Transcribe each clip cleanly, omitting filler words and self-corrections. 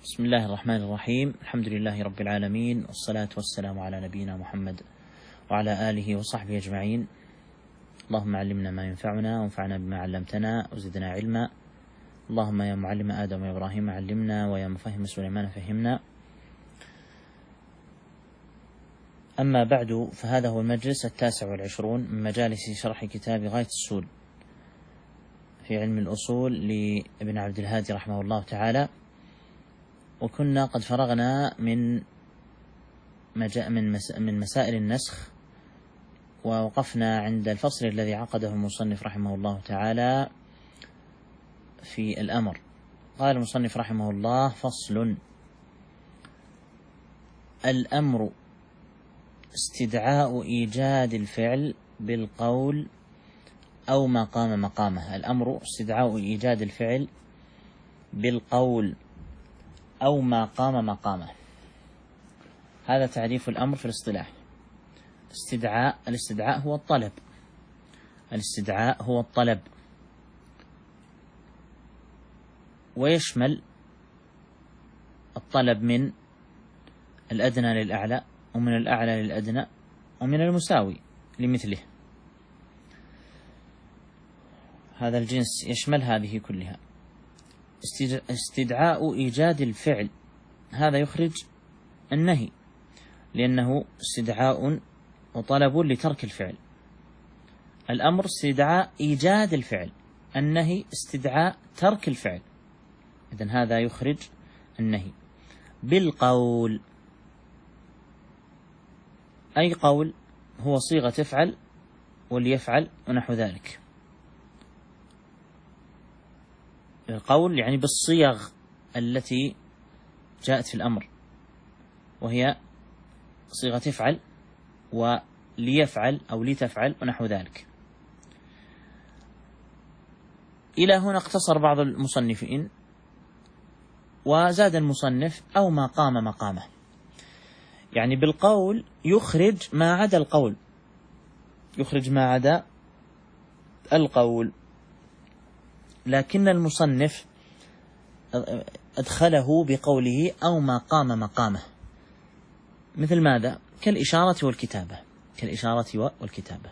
بسم الله الرحمن الرحيم. الحمد لله رب العالمين، والصلاة والسلام على نبينا محمد وعلى آله وصحبه أجمعين. اللهم علمنا ما ينفعنا وانفعنا بما علمتنا وزدنا علما. اللهم يا معلم آدم وإبراهيم علمنا، ويا مفهم سليمان فهمنا. أما بعد، فهذا هو المجلس 29 من مجالس شرح كتاب غاية السول في علم الأصول لابن عبد الهادي رحمه الله تعالى. وكنا قد فرغنا من مسائل النسخ، ووقفنا عند الفصل الذي عقده المصنف رحمه الله تعالى في الأمر. قال المصنف رحمه الله: فصل: الأمر استدعاء إيجاد الفعل بالقول أو ما قام مقامه. الأمر استدعاء إيجاد الفعل بالقول أو ما قام مقامه. هذا تعريف الأمر في الاصطلاح. الاستدعاء هو الطلب. الاستدعاء هو الطلب، ويشمل الطلب من الأدنى للأعلى، ومن الأعلى للأدنى، ومن المساوي لمثله. هذا الجنس يشمل هذه كلها. استدعاء إيجاد الفعل، هذا يخرج النهي، لأنه استدعاء وطلب لترك الفعل. الأمر استدعاء إيجاد الفعل، النهي استدعاء ترك الفعل. إذن هذا يخرج النهي. بالقول، أي قول هو صيغة افعل وليفعل ونحو ذلك. القول يعني بالصيغ التي جاءت في الأمر، وهي صيغة افعل وليفعل أو لتفعل ونحو ذلك. إلى هنا اقتصر بعض المصنفين، وزاد المصنف أو ما قام مقامه. يعني بالقول يخرج ما عدا القول، يخرج ما عدا القول، لكن المصنف أدخله بقوله أو ما قام مقامه. مثل ماذا؟ كالإشارة والكتابة. كالإشارة والكتابة.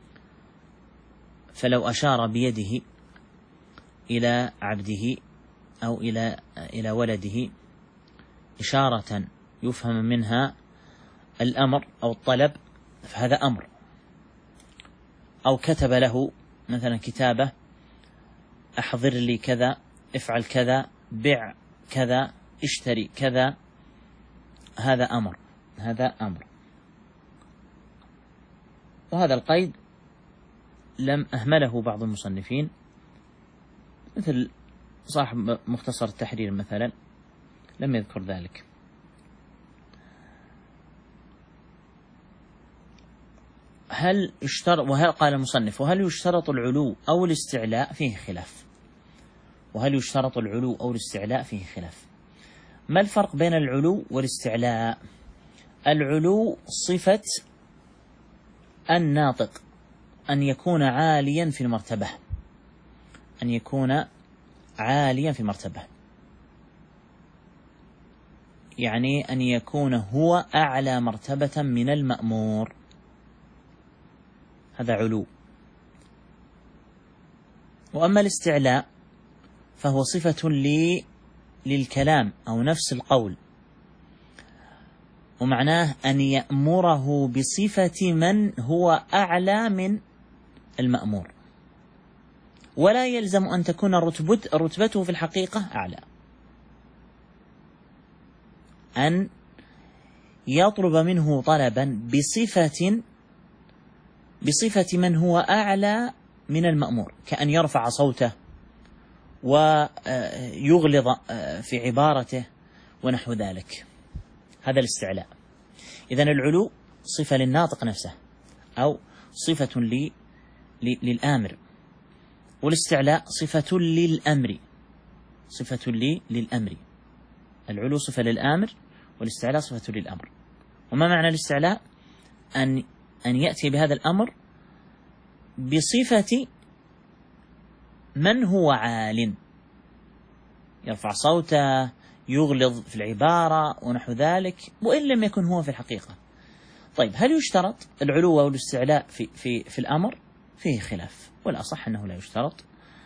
فلو أشار بيده إلى عبده أو إلى ولده إشارة يفهم منها الأمر أو الطلب، فهذا أمر. أو كتب له مثلا كتابة: أحضر لي كذا، افعل كذا، بع كذا، اشتري كذا، هذا أمر. هذا أمر. وهذا القيد لم أهمله بعض المصنفين، مثل صاحب مختصر التحرير مثلا لم يذكر ذلك. هل يشترط، وهل قال المصنف: وهل يشترط العلو أو الاستعلاء؟ فيه خلاف. وهل يشترط العلو أو الاستعلاء؟ فيه خلاف. ما الفرق بين العلو والاستعلاء؟ العلو صفة الناطق، أن يكون عاليا في المرتبة، أن يكون عاليا في المرتبة، يعني أن يكون هو أعلى مرتبة من المأمور، هذا علو. وأما الاستعلاء فهو صفة للكلام أو نفس القول، ومعناه أن يأمره بصفة من هو أعلى من المأمور، ولا يلزم أن تكون رتبته في الحقيقة أعلى. أن يطلب منه طلبا بصفة من هو أعلى من المأمور، كأن يرفع صوته ويغلظ في عبارته ونحو ذلك. هذا الاستعلاء. إذن العلو صفة للناطق نفسه، أو صفة للآمر، والاستعلاء صفة للأمر، صفة للأمر. العلو صفة للآمر، والاستعلاء صفة للأمر. وما معنى الاستعلاء؟ أن يأتي بهذا الأمر بصفة من هو عال، يرفع صوته، يغلظ في العبارة ونحو ذلك، وإن لم يكن هو في الحقيقة. طيب، هل يشترط العلو والاستعلاء في الأمر؟ فيه خلاف، والأصح أنه لا يشترط.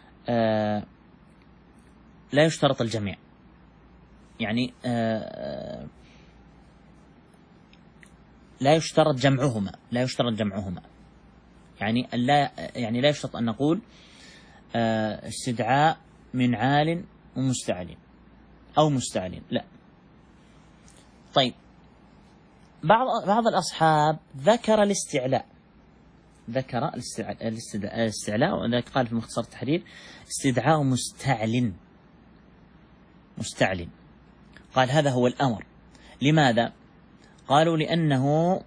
لا يشترط الجميع، يعني لا يشترط جمعهما، لا يشترط جمعهما، يعني لا يشترط أن نقول استدعاء من عال ومستعل أو مستعل، لا. طيب، بعض الأصحاب ذكر الاستعلاء، وذلك قال في مختصر التحرير استدعاء مستعل، قال هذا هو الأمر. لماذا؟ قالوا لأنه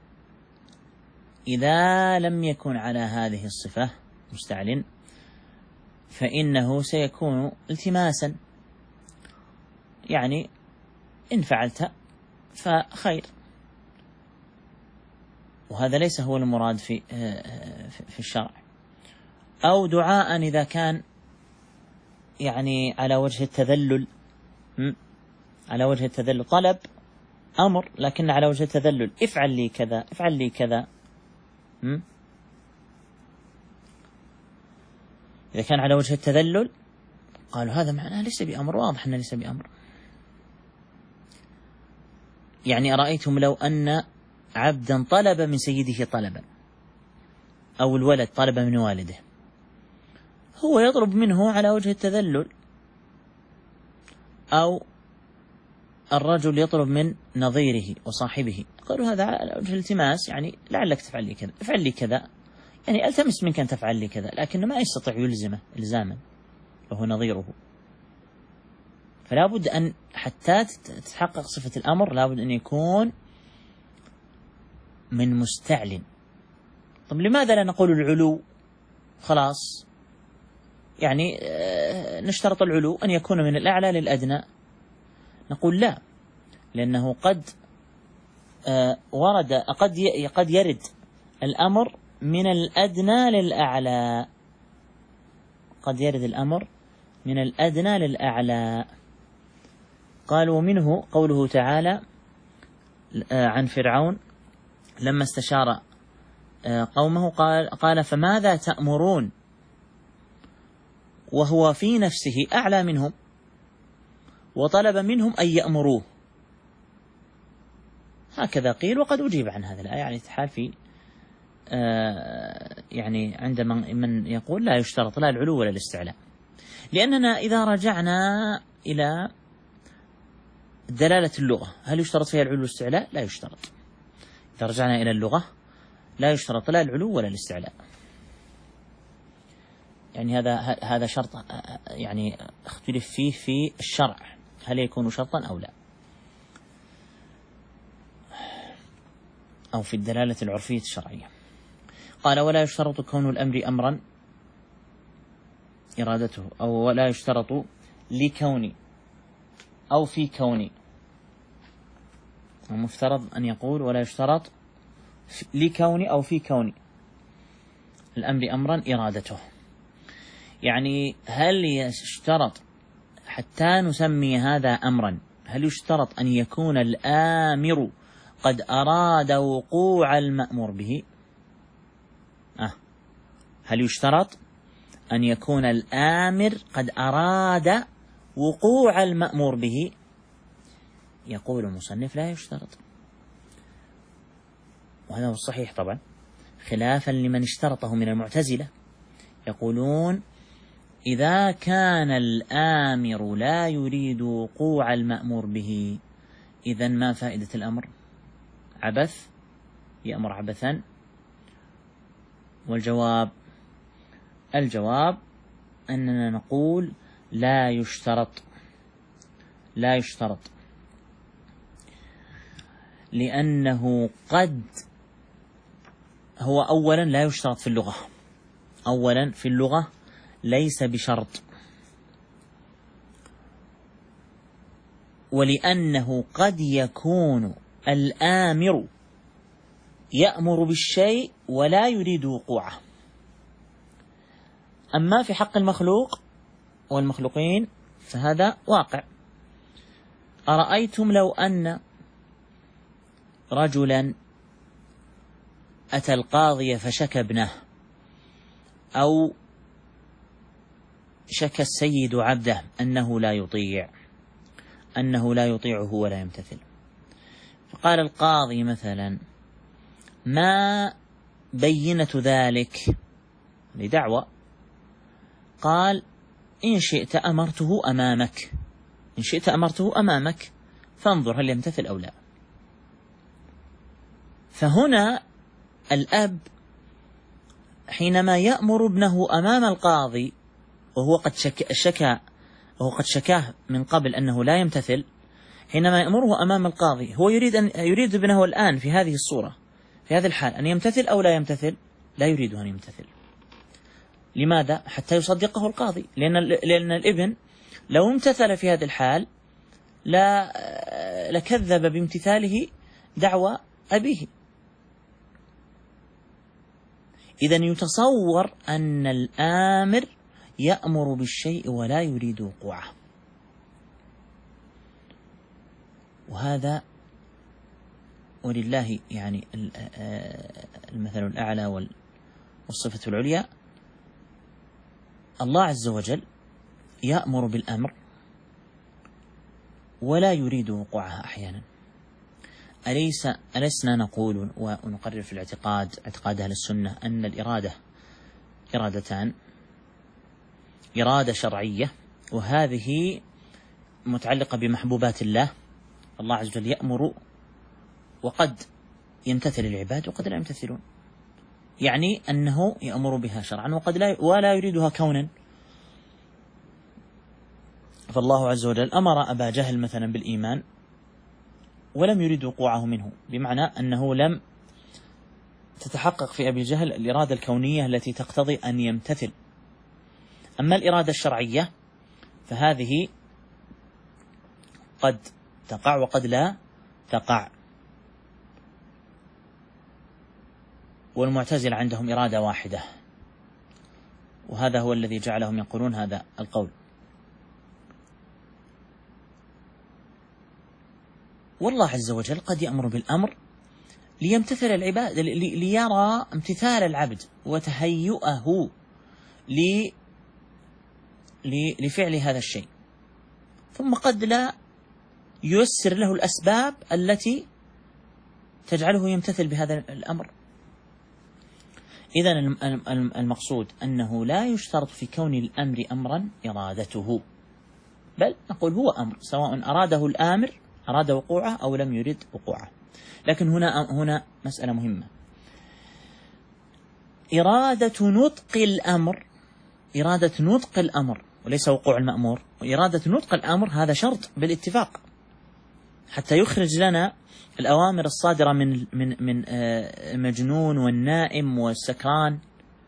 إذا لم يكن على هذه الصفة مستعل فإنه سيكون التماسا، يعني إن فعلت فخير، وهذا ليس هو المراد في الشرع. أو دعاء إذا كان يعني على وجه التذلل، طلب أمر لكن على وجه التذلل، افعل لي كذا، افعل لي كذا. إذا كان على وجه التذلل قالوا هذا معناه ليس بأمر، واضح أنه ليس بأمر. يعني أرأيتم لو أن عبدا طلب من سيده طلبا، أو الولد طلب من والده، هو يطلب منه على وجه التذلل، أو الرجل يطلب من نظيره وصاحبه، قالوا هذا على وجه الالتماس، يعني لعلك تفعل لي كذا، افعل لي كذا، يعني التمس منك أن تفعل لي كذا، لكن ما يستطيع يلزمه إلزاما وهو نظيره. فلا بد أن حتى تتحقق صفة الأمر لا بد أن يكون من مستعل. طب لماذا لا نقول العلو خلاص؟ يعني نشترط العلو أن يكون من الأعلى للأدنى. نقول لا، لأنه قد يرد الأمر من الأدنى للأعلى، قد يرد الأمر من الأدنى للأعلى. قال ومنه قوله تعالى عن فرعون لما استشار قومه قال فماذا تأمرون، وهو في نفسه أعلى منهم وطلب منهم أن يأمروه. هكذا قيل، وقد أجيب عن هذا الآية، يعني تحال في يعني عند من يقول لا يشترط لا العلو ولا الاستعلاء. لأننا إذا رجعنا إلى دلالة اللغة، هل يشترط فيها العلو والاستعلاء؟ لا يشترط. إذا رجعنا إلى اللغة لا يشترط لا العلو ولا الاستعلاء. يعني هذا شرط يعني اختلف فيه في الشرع، هل يكون شرطا أو لا، أو في الدلالة العرفية الشرعية. قال ولا يشترط كون الأمر أمرا إرادته، أو ولا يشترط لكوني أو في كوني. المفترض أن يقول ولا يشترط لكوني أو في كوني الأمر أمرا إرادته. يعني هل يشترط حتى نسمي هذا أمرا، هل يشترط أن يكون الآمر قد أراد وقوع المأمور به؟ هل يشترط أن يكون الآمر قد أراد وقوع المأمور به؟ يقول المصنف لا يشترط، وهذا هو الصحيح طبعا، خلافا لمن اشترطه من المعتزلة، يقولون إذا كان الآمر لا يريد وقوع المأمور به إذن ما فائدة الأمر؟ عبث، يأمر عبثا. والجواب أننا نقول لا يشترط، لأنه قد هو أولا لا يشترط في اللغة، أولا في اللغة ليس بشرط، ولأنه قد يكون الآمر يأمر بالشيء ولا يريد وقوعه. أما في حق المخلوق والمخلوقين فهذا واقع، أرأيتم لو أن رجلا أتى القاضي فشكى ابنه، أو شكى السيد عبده أنه لا يطيعه ولا يمتثل، فقال القاضي مثلا: ما بينة ذلك؟ لدعوة. قال: إن شئت أمرته أمامك فانظر هل يمتثل أو لا. فهنا الأب حينما يأمر ابنه أمام القاضي وهو قد شكاه من قبل أنه لا يمتثل، حينما يأمره أمام القاضي هو يريد ابنه الآن في هذه الصورة، في هذه الحال، أن يمتثل أو لا يمتثل؟ لا يريد أن يمتثل. لماذا؟ حتى يصدقه القاضي، لأن الابن لو امتثل في هذه الحال لكذب بامتثاله دعوى أبيه. إذن يتصور أن الآمر يأمر بالشيء ولا يريد وقوعه، وهذا ولله يعني المثل الأعلى والصفة العليا. الله عز وجل يأمر بالأمر ولا يريد وقوعها أحيانا. ألسنا نقول ونقرر في اعتقاد أهل السنة أن الإرادة إرادتان: إرادة شرعية، وهذه متعلقة بمحبوبات الله. الله عز وجل يأمر وقد يمتثل العباد وقد لا يمتثلون، يعني أنه يأمر بها شرعا ولا يريدها كونا. فالله عز وجل أمر أبا جهل مثلا بالإيمان ولم يريد وقوعه منه، بمعنى أنه لم تتحقق في أبي جهل الإرادة الكونية التي تقتضي أن يمتثل. أما الإرادة الشرعية فهذه قد تقع وقد لا تقع. والمعتزلة عندهم إرادة واحدة، وهذا هو الذي جعلهم يقولون هذا القول. والله عز وجل قد يأمر بالأمر ليمتثل العباد، ليرى امتثال العبد وتهيئه لفعل هذا الشيء، ثم قد لا ييسر له الأسباب التي تجعله يمتثل بهذا الأمر. إذن المقصود أنه لا يشترط في كون الأمر أمرا إرادته، بل نقول هو أمر، سواء أراده الآمر، أراد وقوعه أو لم يرد وقوعه. لكن هنا مسألة مهمة: إرادة نطق الأمر وليس وقوع المأمور، وإرادة نطق الأمر هذا شرط بالاتفاق حتى يخرج لنا الأوامر الصادرة من مجنون والنائم والسكران.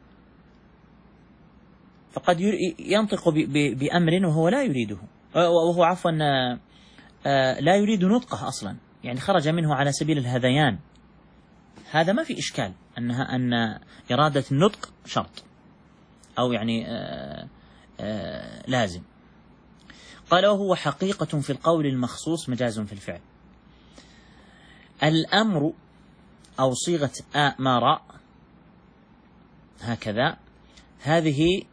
فقد ينطق بأمر وهو لا يريده، وهو عفوا لا يريد نطقه أصلا، يعني خرج منه على سبيل الهذيان. هذا ما في إشكال أن إرادة النطق شرط أو يعني لازم. قال: وهو حقيقة في القول المخصوص مجاز في الفعل. الأمر أو صيغة آمر هكذا، هذه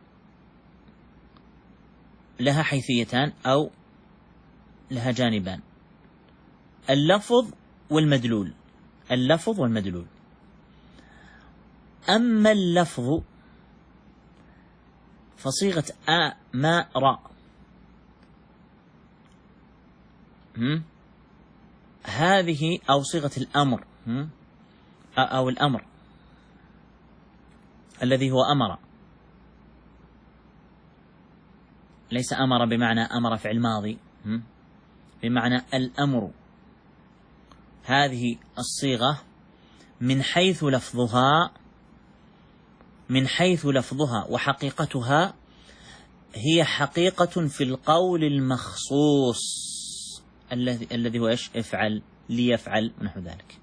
لها حيثيتان أو لها جانبان: اللفظ والمدلول. أما اللفظ فصيغة آمر هذه أو صيغة الأمر أو الأمر الذي هو أمر، ليس أمر بمعنى أمر فعل ماضي، بمعنى الأمر. هذه الصيغة من حيث لفظها وحقيقتها هي حقيقة في القول المخصوص الذي هو إيش؟ افعل، ليفعل، ونحو ذلك.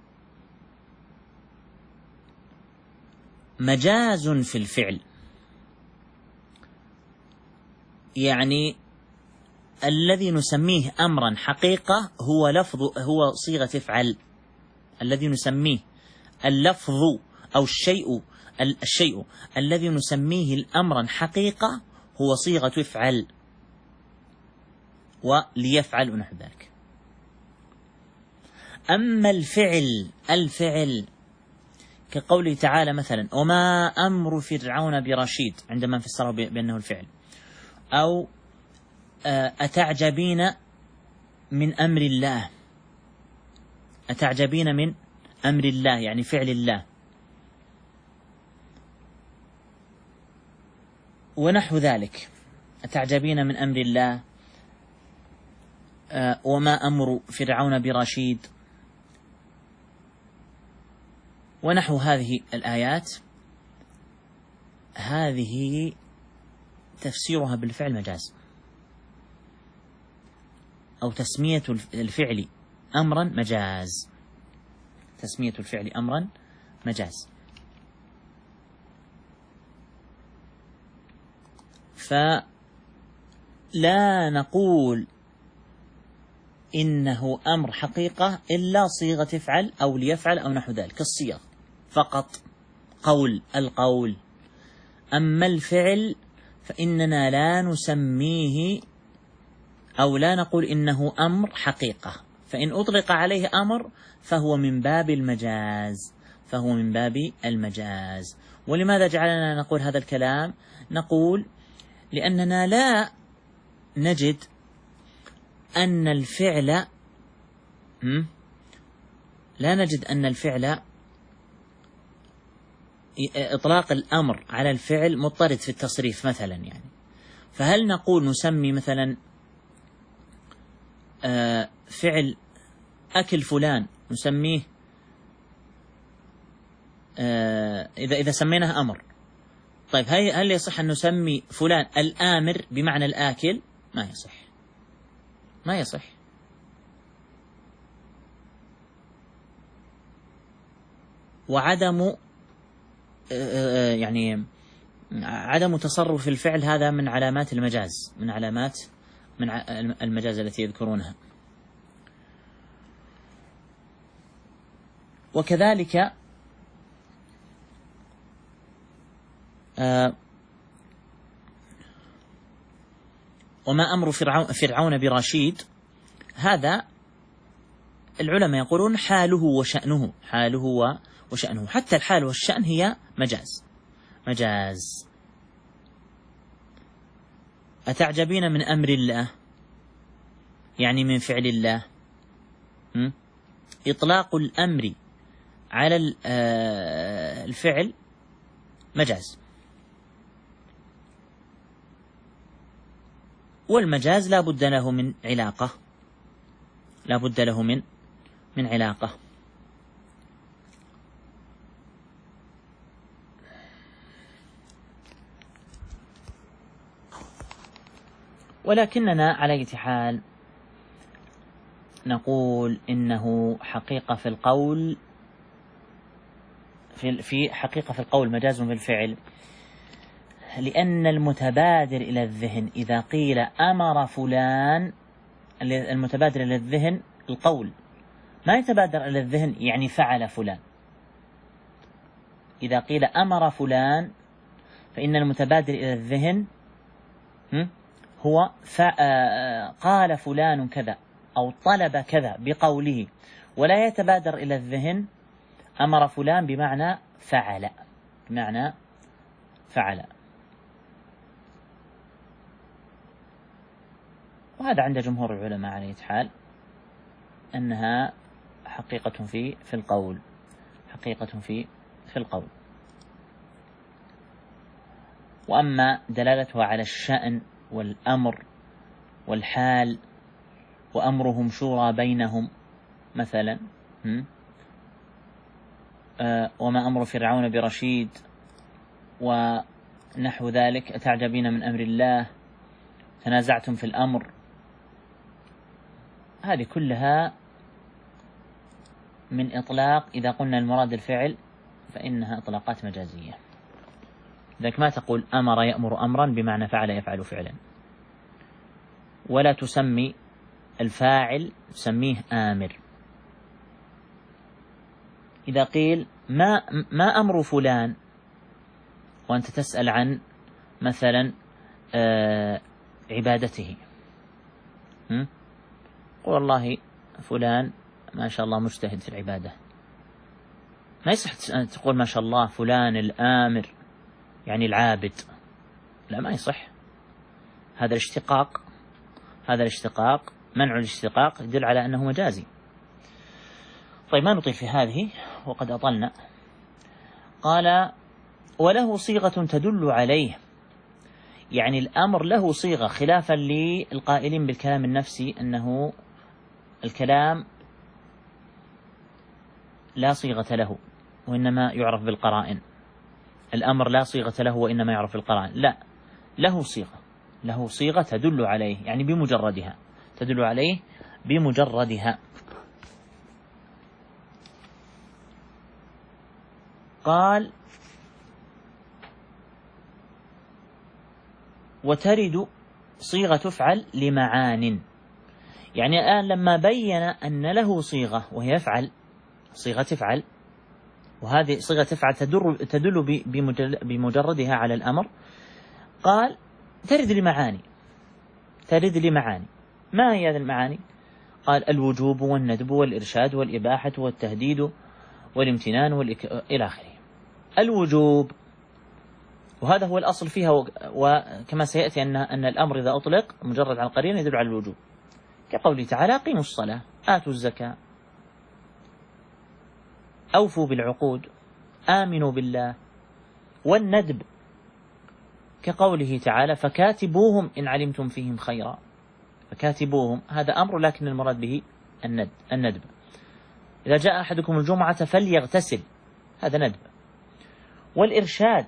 مجاز في الفعل يعني الذي نسميه أمرا حقيقة هو صيغة افعل. الذي نسميه اللفظ أو الشيء الذي نسميه الأمرا حقيقة هو صيغة افعل وليفعل ونحو ذلك. أما الفعل كقوله تعالى مثلا وما أمر فرعون برشيد عندما فسره بأنه الفعل، أو أتعجبين من أمر الله، أتعجبين من أمر الله يعني فعل الله، ونحو ذلك. أتعجبين من أمر الله، وما أمر فرعون برشيد، ونحو هذه الآيات. هذه تفسيرها بالفعل مجاز، أو تسمية الفعل أمرا مجاز، تسمية الفعل أمرا مجاز. فلا نقول إنه أمر حقيقة إلا صيغة افعل أو ليفعل أو نحو ذلك، الصيغ فقط، القول. أما الفعل فإننا لا نسميه أو لا نقول إنه أمر حقيقة، فإن أطلق عليه أمر فهو من باب المجاز. ولماذا جعلنا نقول هذا الكلام؟ نقول لأننا لا نجد أن الفعل إطلاق الأمر على الفعل مضطرد في التصريف مثلا يعني. فهل نقول نسمي مثلا فعل أكل فلان نسميه إذا سميناه أمر، طيب هل يصح أن نسمي فلان الآمر بمعنى الآكل؟ ما يصح. وعدم يعني عدم تصرف الفعل هذا من علامات المجاز، من المجاز التي يذكرونها. وكذلك وما أمر فرعون برشيد، هذا العلماء يقولون حاله وشأنه، حتى الحال والشأن هي مجاز. أتعجبين من أمر الله يعني من فعل الله، إطلاق الأمر على الفعل مجاز، والمجاز لا بد له من علاقة، ولكننا على أي حال نقول إنه حقيقة في القول، في حقيقة في القول مجاز بالفعل، لأن المتبادر إلى الذهن إذا قيل أمر فلان، المتبادر إلى الذهن القول، ما يتبادر إلى الذهن يعني فعل فلان. إذا قيل أمر فلان فإن المتبادر إلى الذهن هو قال فلان كذا أو طلب كذا بقوله، ولا يتبادر إلى الذهن أمر فلان بمعنى فعل. وهذا عند جمهور العلماء على أي حال أنها حقيقة في القول. وأما دلالتها على الشأن والأمر والحال وأمرهم شورى بينهم مثلا، وما أمر فرعون برشيد ونحو ذلك، أتعجبين من أمر الله، تنازعتم في الأمر، هذه كلها من إطلاق، إذا قلنا المراد الفعل فإنها إطلاقات مجازية. لذلك ما تقول أمر يأمر أمرا بمعنى فعل يفعل فعلا. ولا تسمي الفاعل، تسميه آمر. إذا قيل ما أمر فلان وأنت تسأل عن مثلا عبادته، قل والله فلان ما شاء الله مجتهد في العبادة، ما يصح تقول ما شاء الله فلان الآمر يعني العابد، لا ما يصح. هذا الاشتقاق منع الاشتقاق يدل على أنه مجازي. طيب ما نطيل في هذه وقد أطلنا. قال وله صيغة تدل عليه، يعني الأمر له صيغة، خلافا للقائلين بالكلام النفسي أنه الكلام لا صيغة له وإنما يعرف بالقرائن. الأمر لا صيغة له وإنما يعرف بالقرائن، لا، له صيغة تدل عليه، يعني بمجردها، تدل عليه بمجردها. قال وترد صيغة تفعل لمعان، يعني الآن لما بين أن له صيغة وهي يفعل، صيغة تفعل، وهذه صيغة تفعل تدل بمجردها على الأمر، قال ترد لمعاني. ما هي هذه المعاني؟ قال الوجوب والندب والإرشاد والإباحة والتهديد والامتنان إلى آخره. الوجوب، وهذا هو الأصل فيها، وكما سيأتي أن الأمر إذا أطلق مجرد عن القرينة يدل على الوجوب، كقوله تعالى قيموا الصلاة آتوا الزكاة أوفوا بالعقود آمنوا بالله. والندب كقوله تعالى فكاتبوهم إن علمتم فيهم خيرا، فكاتبوهم هذا أمر لكن المراد به الندب. إذا جاء أحدكم الجمعة فليغتسل، هذا ندب. والإرشاد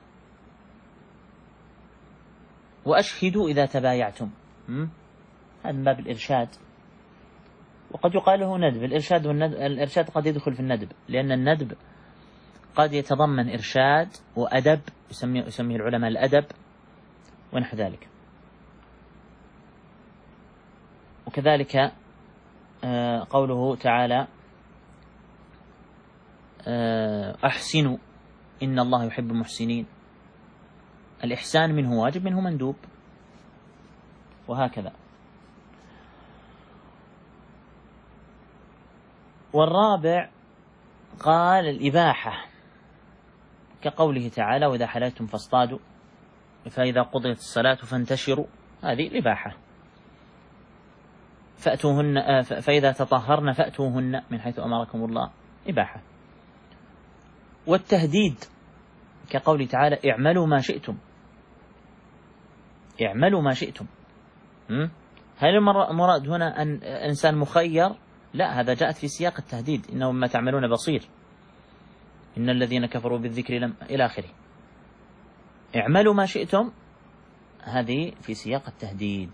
وأشهدوا إذا تبايعتم، هذا من باب الإرشاد، وقد يقال له ندب. الإرشاد قد يدخل في الندب، لأن الندب قد يتضمن إرشاد وأدب، يسميه العلماء الأدب ونحو ذلك. وكذلك قوله تعالى أحسنوا إن الله يحب المحسنين، الإحسان منه واجب منه مندوب، وهكذا. والرابع قال الإباحة كقوله تعالى وإذا حللتم فاصطادوا فإذا قضيت الصلاة فانتشروا، هذه الإباحة. فإذا تطهرن فأتوهن من حيث أمركم الله، إباحة. والتهديد كقوله تعالى اعملوا ما شئتم، هل المراد هنا أن الإنسان مخير؟ لا، هذا جاءت في سياق التهديد، إنه ما تعملون بصير، إن الذين كفروا بالذكر لم إلى آخره. اعملوا ما شئتم هذه في سياق التهديد.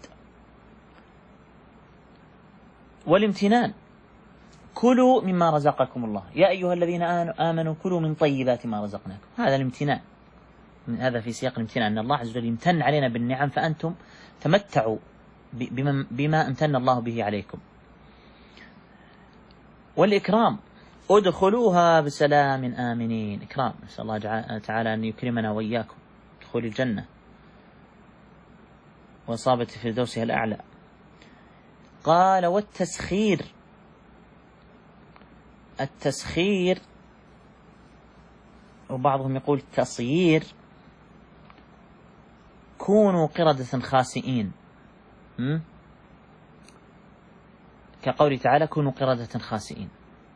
والامتنان كلوا مما رزقكم الله يا أيها الذين آمنوا كلوا من طيبات ما رزقناكم، هذا الامتنان، هذا في سياق الامتنان، أن الله عز وجل يمتن علينا بالنعم فأنتم تمتعوا بما امتن الله به عليكم. والإكرام ادخلوها بسلام آمنين، إكرام، نسأل الله تعالى أن يكرمنا وإياكم دخول الجنة وإصابة فردوسها الأعلى. قال التسخير وبعضهم يقول تصيير، كونوا قردة خاسئين، كقوله تعالى كونوا قردة خاسئين.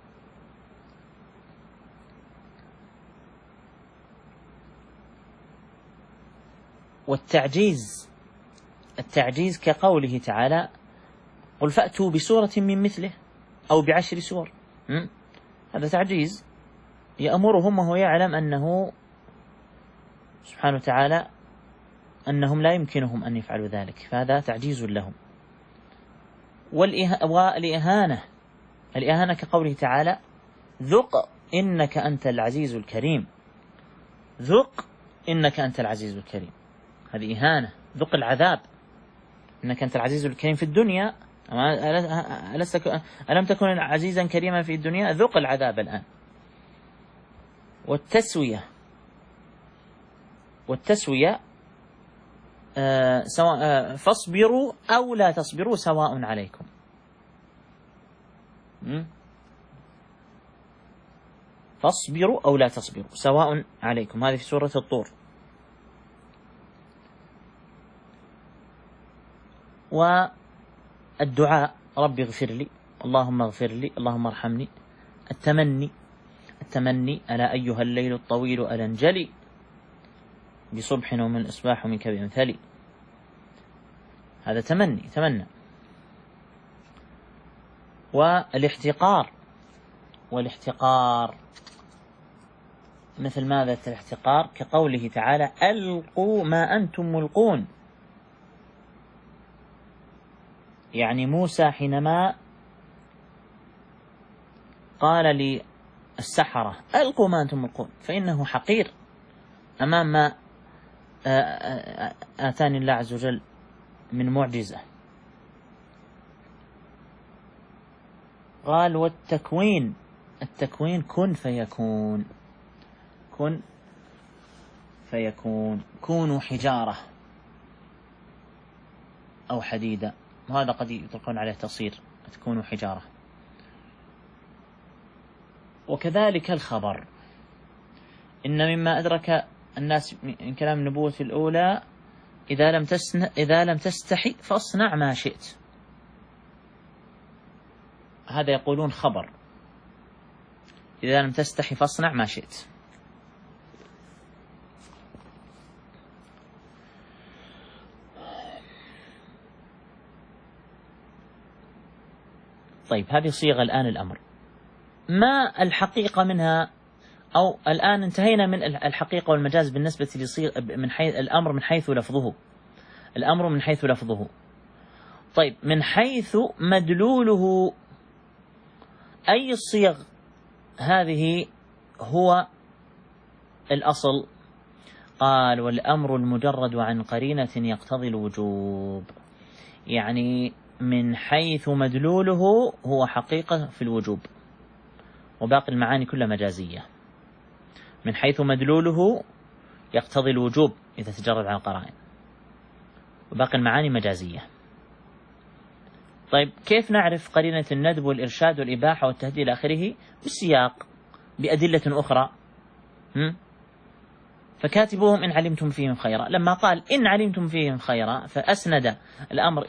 والتعجيز كقوله تعالى قل فأتوا بسورة من مثله أو ب10 سور، هذا تعجيز يأمرهم وهو يعلم أنه سبحانه وتعالى أنهم لا يمكنهم أن يفعلوا ذلك، فهذا تعجيز لهم. الإهانة كقوله تعالى ذق إنك أنت العزيز الكريم، ذق إنك أنت العزيز الكريم، هذه إهانة، ذق العذاب. إنك أنت العزيز الكريم في الدنيا، ألم تكن عزيزا كريما في الدنيا؟ ذوق العذاب الآن. والتسوية سواء فاصبروا أو لا تصبروا سواء عليكم. فاصبروا أو لا تصبروا سواء عليكم، هذه في سورة الطور. والدعاء ربي اغفر لي، اللهم اغفر لي، اللهم ارحمني. التمني ألا أيها الليل الطويل ألا انجلي بصبح ومن الإصباح منك بأمثلي. هذا تمنى. والاحتقار مثل ماذا الاحتقار؟ كقوله تعالى ألقوا ما أنتم ملقون. يعني موسى حينما قال للسحرة ألقوا ما أنتم ملقون، فإنه حقير أمام ما آتاني الله عز وجل من معجزة. قال والتكوين، كن فيكون، كونوا حجارة أو حديدة، وهذا قد يطلقون عليه تصير، تكونوا حجارة. وكذلك الخبر، إن مما أدرك الناس من كلام النبوة الأولى إذا لم تستحي فاصنع ما شئت. هذا يقولون خبر، إذا لم تستحي فاصنع ما شئت. طيب هذه صيغة الآن الأمر، ما الحقيقة منها؟ أو الآن انتهينا من الحقيقة والمجاز بالنسبة لصيغ من حيث الأمر من حيث لفظه. طيب من حيث مدلوله، أي الصيغ هذه هو الأصل؟ قال والأمر المجرد عن قرينة يقتضي الوجوب. يعني من حيث مدلوله هو حقيقة في الوجوب، وباقي المعاني كلها مجازية. من حيث مدلوله يقتضي الوجوب إذا تجرد عن القرائن، وباقي المعاني مجازية. طيب كيف نعرف قرينة الندب والإرشاد والإباحة والتهديد إلى آخره؟ بالسياق، بأدلة أخرى. فكاتبوهم إن علمتم فيهم خيرا، لما قال إن علمتم فيهم خيرا فأسند الأمر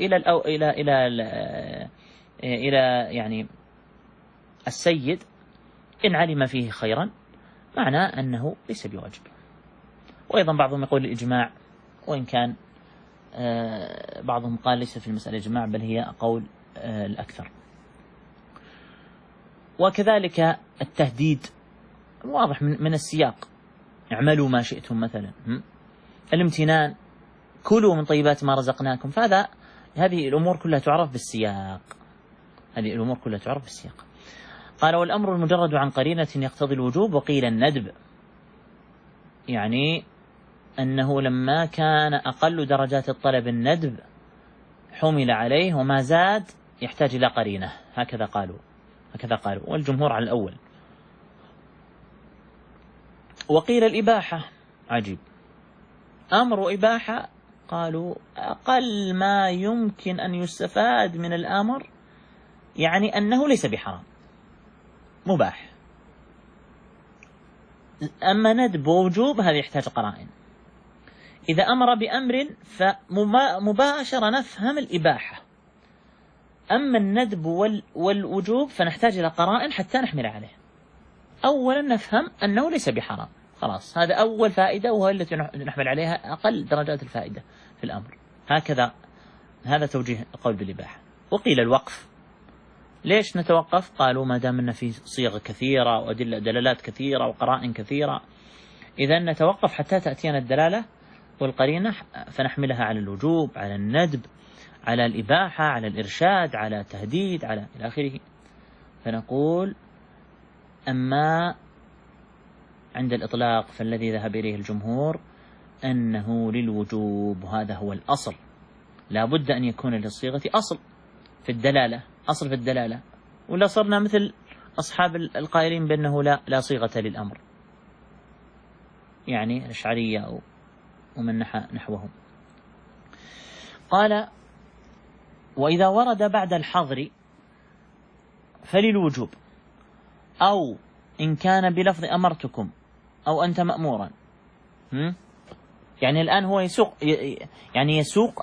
إلى يعني السيد إن علم فيه خيرا، معناه أنه ليس بواجب. وأيضا بعضهم يقول الإجماع، وإن كان بعضهم قال ليس في المسألة إجماع بل هي قول الأكثر. وكذلك التهديد واضح من السياق، اعملوا ما شئتم مثلا. الامتنان كلوا من طيبات ما رزقناكم. هذه الأمور كلها تعرف بالسياق. قال والأمر المجرد عن قرينة يقتضي الوجوب. وقيل الندب، يعني أنه لما كان أقل درجات الطلب الندب حمل عليه، وما زاد يحتاج إلى قرينة. هكذا قالوا والجمهور على الأول. وقيل الإباحة، عجيب، أمر إباحة. قالوا أقل ما يمكن أن يستفاد من الأمر يعني أنه ليس بحرام، مباح. أما ندب ووجوب هذا يحتاج قرائن. إذا أمر بأمر فمباشرة نفهم الإباحة. أما الندب والوجوب فنحتاج إلى قرائن حتى نحمل عليه. أولا نفهم أنه ليس بحرام، خلاص، هذا أول فائدة، وهي التي نحمل عليها أقل درجات الفائدة في الأمر. هذا توجيه القول بالإباحة. وقيل الوقف. ليش نتوقف؟ قالوا ما دام أن في صيغ كثيرة ودلالات كثيرة وقرائن كثيرة، إذا نتوقف حتى تأتينا الدلالة والقرينة فنحملها على الوجوب، على الندب، على الإباحة، على الإرشاد، على التهديد، على إلى آخره. فنقول أما عند الإطلاق فالذي ذهب إليه الجمهور أنه للوجوب، وهذا هو الأصل. لا بد أن يكون للصيغة أصل في الدلالة، أصل في الدلالة، ولا صرنا مثل أصحاب القائلين بأنه لا صيغة للأمر، يعني الأشعرية أو ومن نحوهم. قال: وإذا ورد بعد الحظر فللوجوب، أو إن كان بلفظ أمرتكم أو أنت مأمورا. يعني الآن هو يسوق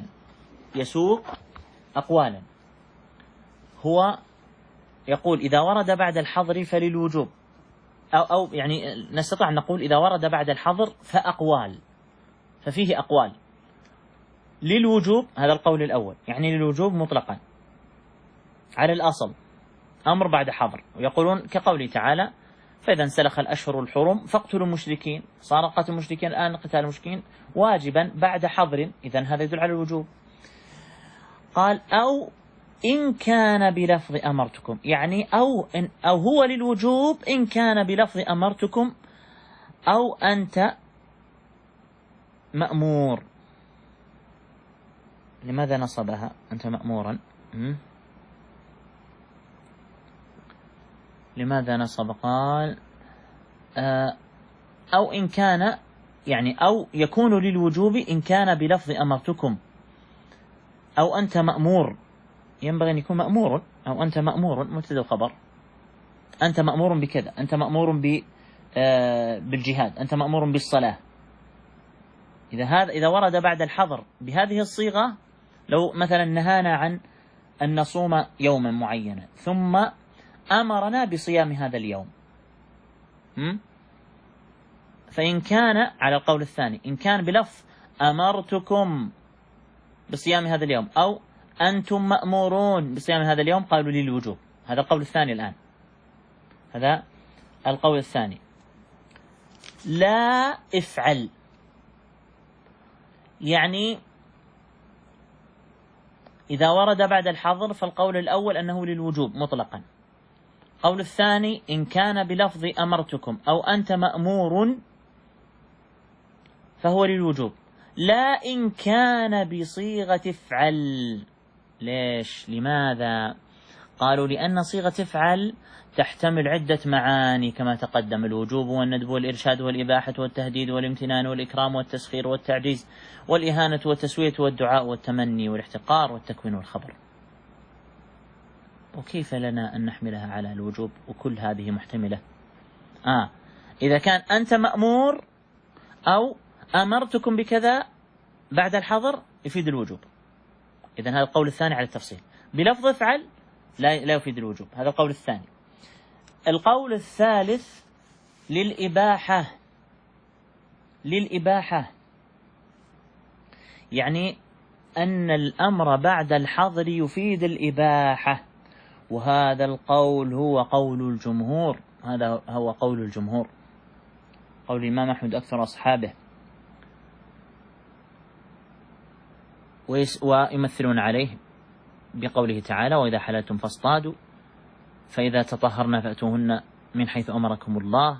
أقوالا، هو يقول إذا ورد بعد الحظر فللوجوب، أو يعني نستطيع أن نقول إذا ورد بعد الحظر فأقوال، ففيه أقوال للوجوب. هذا القول الأول، يعني للوجوب مطلقا على الأصل، أمر بعد حظر. ويقولون كقوله تعالى: فإذا انسلخ الأشهر الحرم فاقتلوا المشركين. صار قتل المشركين الآن، قتال المشركين واجبا بعد حظر، إذن هذا يدل على الوجوب. قال: أو إن كان بلفظ أمرتكم، يعني أو هو للوجوب إن كان بلفظ أمرتكم أو أنت مأمور. لماذا نصبها أنت مأمورا؟ لماذا نصب؟ قال: أو إن كان، يعني أو يكون للوجوب إن كان بلفظ أمرتكم أو أنت مأمور. ينبغي أن يكون مأمور، أو أنت مأمور مبتدأ وخبر، أنت مأمور بكذا، أنت مأمور بالجهاد، أنت مأمور بالصلاة. إذا ورد بعد الحظر بهذه الصيغة، لو مثلا نهانا عن أن نصوم يوما معينا ثم أمرنا بصيام هذا اليوم، فإن كان على القول الثاني، إن كان بلفظ أمرتكم بصيام هذا اليوم أو أنتم مأمورون بصيام هذا اليوم، قالوا لي الوجوب. هذا القول الثاني الآن، هذا القول الثاني. لا افعل، يعني إذا ورد بعد الحظر فالقول الأول أنه للوجوب مطلقا. قول الثاني: إن كان بلفظ أمرتكم أو أنت مأمور فهو للوجوب. لا إن كان بصيغة افعل. ليش؟ لماذا؟ قالوا: لأن صيغة افعل تحتمل عدة معاني كما تقدم: الوجوب والندب والإرشاد والإباحة والتهديد والامتنان والإكرام والتسخير والتعجيز والإهانة والتسوية والدعاء والتمني والاحتقار والتكوين والخبر. وكيف لنا أن نحملها على الوجوب وكل هذه محتملة؟ إذا كان أنت مأمور أو أمرتكم بكذا بعد الحظر يفيد الوجوب، إذن هذا القول الثاني على التفصيل. بلفظ افعل لا يفيد الوجوب، هذا القول الثاني. القول الثالث للإباحة، يعني أن الأمر بعد الحظر يفيد الإباحة، وهذا القول هو قول الجمهور، هذا هو قول الجمهور، قول الإمام أحمد أكثر أصحابه، ويمثلون عليه بقوله تعالى: وإذا حللتم فاصطادوا فإذا تطهرن فأتوهن من حيث أمركم الله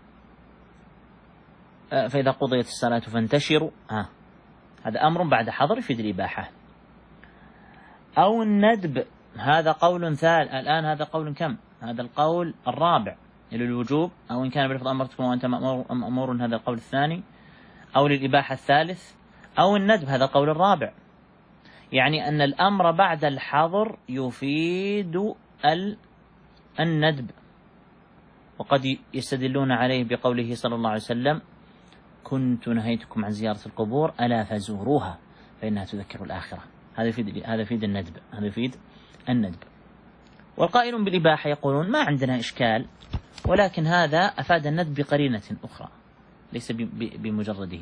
فإذا قضيت الصلاة فانتشروا. هذا أمر بعد حظر يفيد الإباحة. أو الندب، هذا قول ثالث الآن، هذا قول كم؟ هذا القول الرابع للوجوب، أو إن كان بلفظ أمرتكم وأنت مأمور، هذا القول الثاني. أو للإباحة الثالث. أو الندب، هذا القول الرابع، يعني أن الأمر بعد الحظر يفيد الندب. وقد يستدلون عليه بقوله صلى الله عليه وسلم: كنت نهيتكم عن زيارة القبور ألا فزوروها فإنها تذكر الآخرة. هذا يفيد الندب، هذا يفيد الندب. والقائلون بالإباحة يقولون: ما عندنا إشكال، ولكن هذا أفاد الندب بقرينة أخرى ليس بمجرده،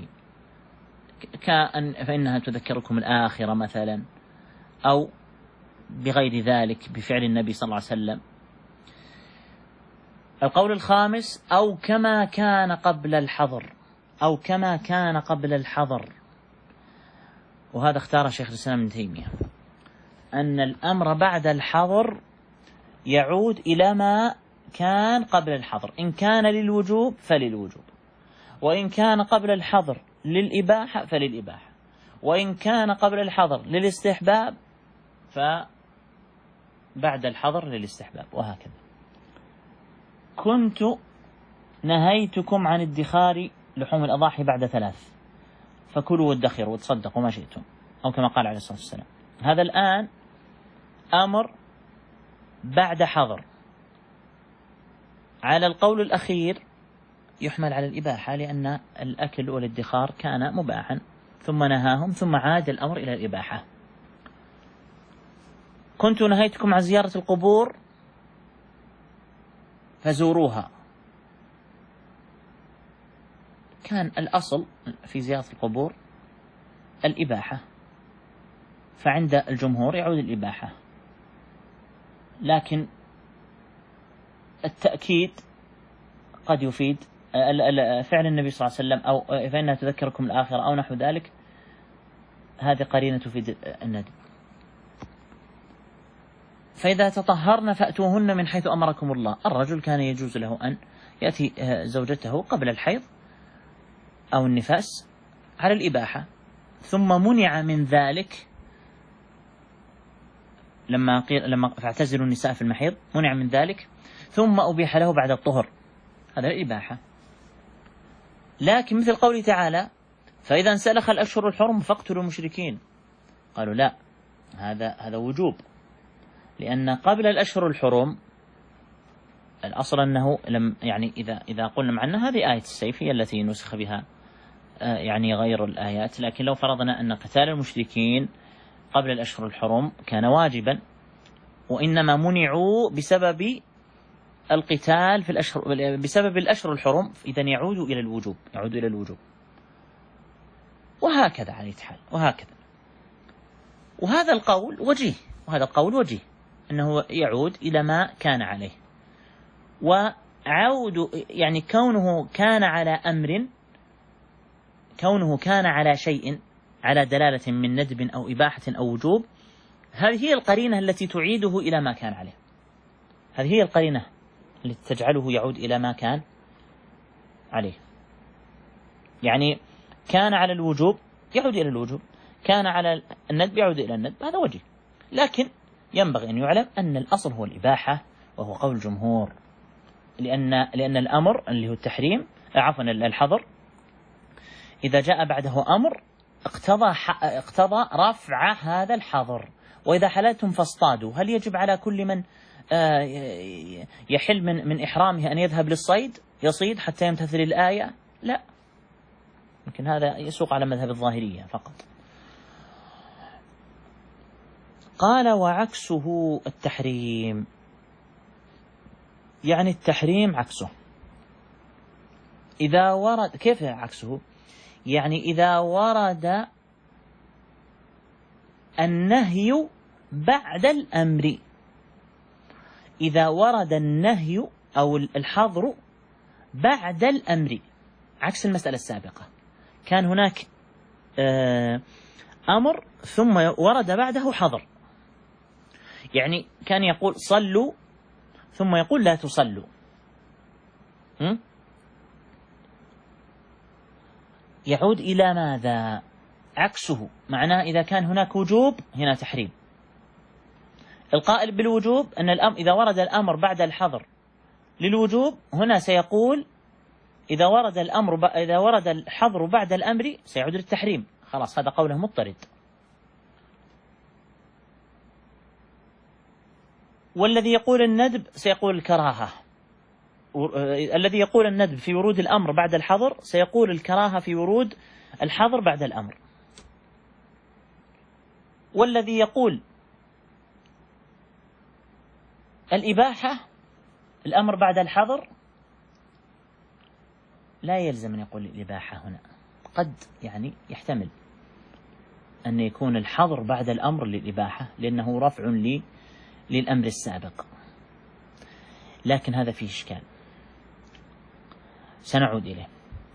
فإنها تذكركم الآخرة مثلا، أو بغير ذلك بفعل النبي صلى الله عليه وسلم. القول الخامس: أو كما كان قبل الحظر، أو كما كان قبل الحظر. وهذا اختار شيخ الإسلام ابن تيمية، أن الأمر بعد الحظر يعود إلى ما كان قبل الحظر، إن كان للوجوب فللوجوب، وإن كان قبل الحظر للإباحة فللإباحة، وإن كان قبل الحظر للاستحباب فبعد الحظر للاستحباب، وهكذا. كنت نهيتكم عن ادخار لحوم الأضاحي بعد 3 فكلوا وادخروا وتصدقوا ما شئتم، أو كما قال عليه الصلاة والسلام. هذا الآن أمر بعد حظر. على القول الأخير يحمل على الإباحة، لأن الأكل والادخار كان مباحا ثم نهاهم ثم عاد الأمر إلى الإباحة. كنت نهيتكم عن زيارة القبور فزوروها. كان الأصل في زيارة القبور الإباحة، فعند الجمهور يعود الإباحة، لكن التأكيد قد يفيد فعل النبي صلى الله عليه وسلم، أو فإنها تذكركم الآخرة أو نحو ذلك، هذه قرينة تفيد الندب. فإذا تطهرن فأتوهن من حيث أمركم الله. الرجل كان يجوز له أن يأتي زوجته قبل الحيض أو النفاس على الإباحة، ثم منع من ذلك لما فاعتزلوا النساء في المحيض، منع من ذلك ثم أبيح له بعد الطهر، هذا الإباحة. لكن مثل قوله تعالى: فإذا انسلخ الأشهر الحرم فاقتلوا المشركين، قالوا لا، هذا وجوب، لأن قبل الأشهر الحرم الأصل أنه يعني إذا قلنا مع أن هذه آية السيف هي التي نسخ بها يعني غير الآيات، لكن لو فرضنا أن قتال المشركين قبل الأشهر الحرم كان واجبا، وإنما منعوا بسبب القتال في الأشهر، بسبب الأشهر الحرم، إذا يعود إلى الوجوب، وهكذا على حال، وهكذا. وهذا القول وجيه أنه يعود إلى ما كان عليه. وعود يعني كونه كان على شيء، على دلالة من ندب أو إباحة أو وجوب، هذه هي القرينة التي تعيده إلى ما كان عليه، هذه هي القرينة التي تجعله يعود إلى ما كان عليه. يعني كان على الوجوب يعود إلى الوجوب، كان على الندب يعود إلى الندب، هذا وجه. لكن ينبغي أن يعلم أن الأصل هو الإباحة، وهو قول الجمهور، لأن الأمر اللي هو التحريم، الحظر، إذا جاء بعده أمر اقتضى رفع هذا الحظر. وإذا حللتم فاصطادوا، هل يجب على كل من يحل من إحرامه أن يذهب للصيد يصيد حتى يمتثل الآية؟ لا، يمكن هذا يسوق على مذهب الظاهرية فقط. قال: وعكسه التحريم، يعني التحريم عكسه. إذا ورد، كيف عكسه؟ يعني إذا ورد النهي بعد الأمر، إذا ورد النهي أو الحظر بعد الأمر، عكس المسألة السابقة، كان هناك أمر ثم ورد بعده حظر، يعني كان يقول صلوا ثم يقول لا تصلوا. يعود إلى ماذا؟ عكسه، معناه إذا كان هناك وجوب هنا تحريم. القائل بالوجوب أن إذا ورد الأمر بعد الحظر للوجوب، هنا سيقول إذا ورد الحظر بعد الأمر سيعود للتحريم، خلاص هذا قوله مضطرد. والذي يقول الندب سيقول الكراهة، الذي يقول الندب في ورود الأمر بعد الحظر سيقول الكراهة في ورود الحظر بعد الأمر. والذي يقول الإباحة الأمر بعد الحظر لا يلزم أن يقول الإباحة هنا، قد يعني يحتمل أن يكون الحظر بعد الأمر للإباحة لأنه رفع للأمر السابق، لكن هذا فيه إشكال سنعود إليه.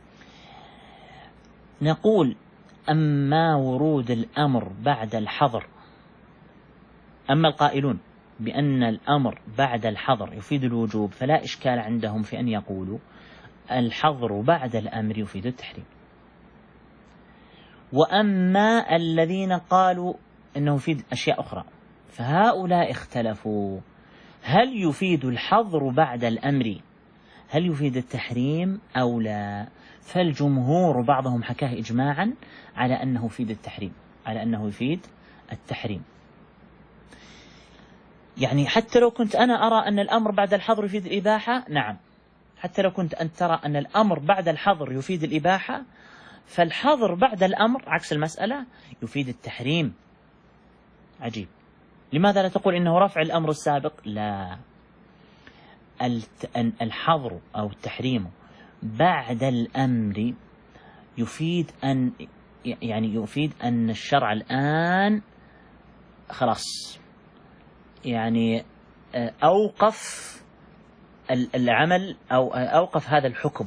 نقول: أما ورود الأمر بعد الحظر، أما القائلون بأن الأمر بعد الحظر يفيد الوجوب فلا إشكال عندهم في أن يقولوا الحظر بعد الأمر يفيد التحريم. وأما الذين قالوا إنه يفيد أشياء أخرى فهؤلاء اختلفوا هل يفيد الحظر بعد الأمر، هل يفيد التحريم أو لا؟ فالجمهور بعضهم حكاه إجماعا على أنه يفيد التحريم، على أنه يفيد التحريم. يعني حتى لو كنت أنا أرى أن الأمر بعد الحظر يفيد الإباحة، نعم، حتى لو كنت أنت ترى أن الأمر بعد الحظر يفيد الإباحة، فالحظر بعد الأمر عكس المسألة يفيد التحريم. عجيب، لماذا لا تقول إنه رفع الأمر السابق؟ لا، الحظر أو التحريم بعد الأمر يفيد أن يفيد أن الشرع الآن خلاص أوقف العمل أو أوقف هذا الحكم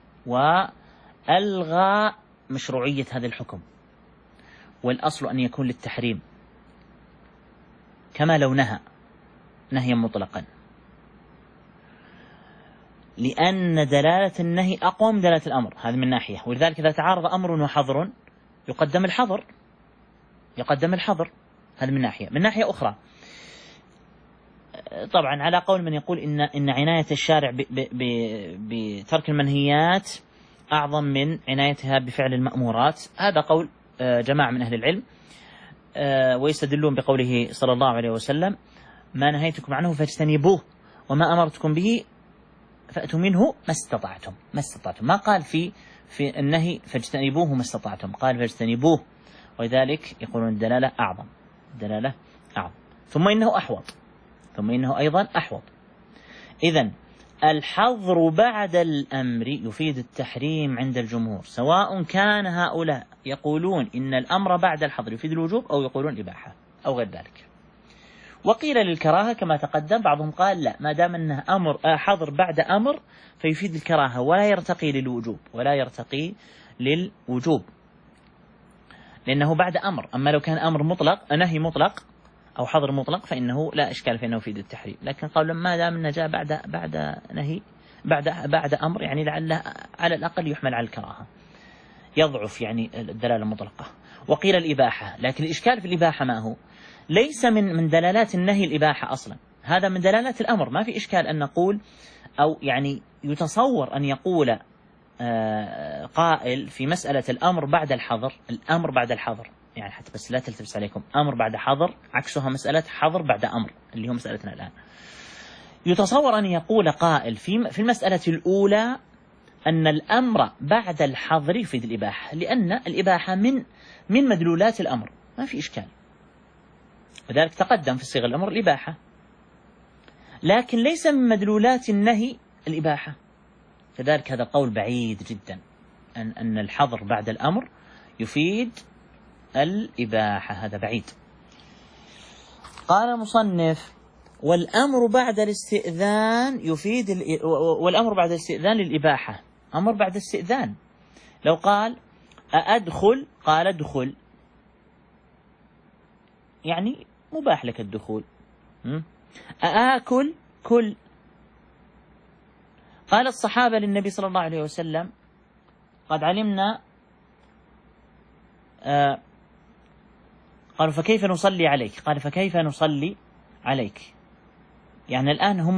وألغى مشروعية هذا الحكم، والأصل أن يكون للتحريم كما لو نهى نهيا مطلقا، لأن دلالة النهي أقوى من دلالة الأمر، هذه من ناحية. ولذلك إذا تعارض أمر وحظر يقدم الحظر، هذا من ناحية. من ناحية أخرى طبعا على قول من يقول إن عناية الشارع بترك المنهيات أعظم من عنايتها بفعل المأمورات، هذا قول جماعة من أهل العلم، ويستدلون بقوله صلى الله عليه وسلم: ما نهيتكم عنه فاجتنبوه وما أمرتكم به فأتوا منه ما استطعتم. ما قال في النهي فاجتنبوه ما استطعتم، قال فاجتنبوه، ولذلك يقولون الدلالة أعظم. ثم إنه أيضا أحوط. إذن الحظر بعد الأمر يفيد التحريم عند الجمهور، سواء كان هؤلاء يقولون إن الأمر بعد الحظر يفيد الوجوب أو يقولون الإباحة أو غير ذلك. وقيل للكراهة كما تقدم، بعضهم قال لا، ما دام أنه حظر بعد أمر فيفيد الكراهة ولا يرتقي للوجوب لأنه بعد أمر. أما لو كان أمر مطلق، نهي مطلق أو حظر مطلق، فإنه لا إشكال فإنه يفيد التحريم. لكن قالوا ما دام أنه جاء بعد نهي بعد أمر، يعني لعله على الأقل يحمل على الكراهة، يضعف الدلالة المطلقة. وقيل الإباحة، لكن الإشكال في الإباحة ما هو؟ ليس من دلالات النهي الإباحة أصلا، هذا من دلالات الأمر. ما في إشكال أن نقول أو يتصور أن يقول قائل في مسألة الأمر بعد الحظر، يعني حتى بس لا تلتبس عليكم، أمر بعد حظر عكسها مسألة حظر بعد أمر اللي هو مسألتنا الآن. يتصور أن يقول قائل في المسألة الأولى أن الأمر بعد الحظر يفيد الإباحة، لأن الإباحة من مدلولات الأمر، ما في إشكال، وذلك تقدم في صيغ الأمر الإباحة، لكن ليس من مدلولات النهي الإباحة. كذلك هذا قول بعيد جدا، أن الحظر بعد الأمر يفيد الإباحة، هذا بعيد. قال المصنف: والأمر بعد الاستئذان للإباحة. أمر بعد الاستئذان، لو قال أأدخل، قال ادخل، يعني مباح لك الدخول. أآكل، كل. قال الصحابة للنبي صلى الله عليه وسلم: قد علمنا، قالوا فكيف نصلي عليك؟ قال فكيف نصلي عليك؟ يعني الآن هم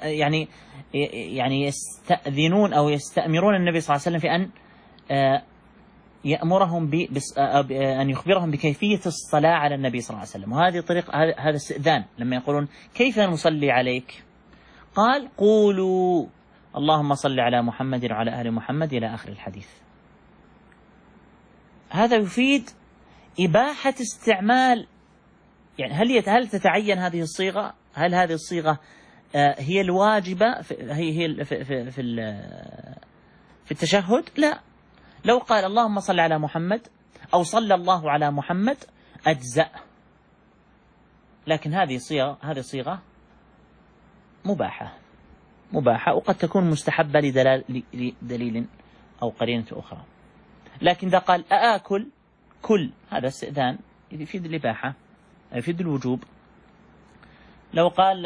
يستأذنون أو يستأمرون النبي صلى الله عليه وسلم في أن يأمرهم أن يخبرهم بكيفية الصلاة على النبي صلى الله عليه وسلم. وهذه طريقة، هذا استئذان. لما يقولون كيف نصلي عليك؟ قال قولوا اللهم صل على محمد وعلى آل محمد إلى آخر الحديث. هذا يفيد إباحة استعمال. يعني هل تتعين هذه الصيغة؟ هل هذه الصيغة هي الواجبة هي في التشهد؟ لا. لو قال اللهم صل على محمد أو صلى الله على محمد أجزأ، لكن هذه صيغة مباحة، وقد تكون مستحبة لدليل أو قرينة أخرى. لكن إذا قال أآكل، كل، هذا استئذان يفيد الإباحة، يفيد الوجوب. لو قال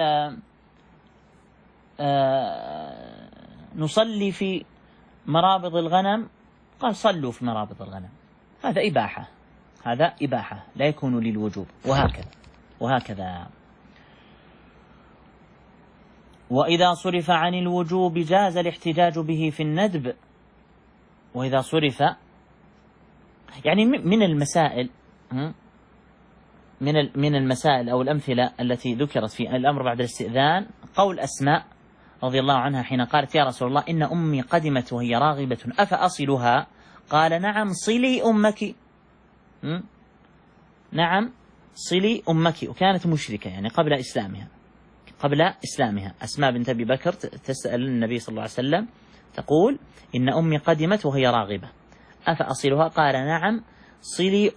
نصلي في مرابض الغنم، قال صلوا في مرابض الغنم، هذا إباحة، هذا إباحة لا يكون للوجوب، وهكذا. وإذا صرف عن الوجوب جاز الاحتجاج به في الندب. وإذا صرف يعني من المسائل من المسائل أو الأمثلة التي ذكرت في الأمر بعد الاستئذان قول أسماء رضي الله عنها حين قالت يا رسول الله إن أمي قدمت وهي راغبة أفأصلها؟ قال نعم صلي أمك. نعم صلي أمك. وكانت مشركة يعني قبل إسلامها. أسماء بنت أبي بكر تسأل النبي صلى الله عليه وسلم تقول إن أمي قدمت وهي راغبة أفأصلها؟ قال نعم صلي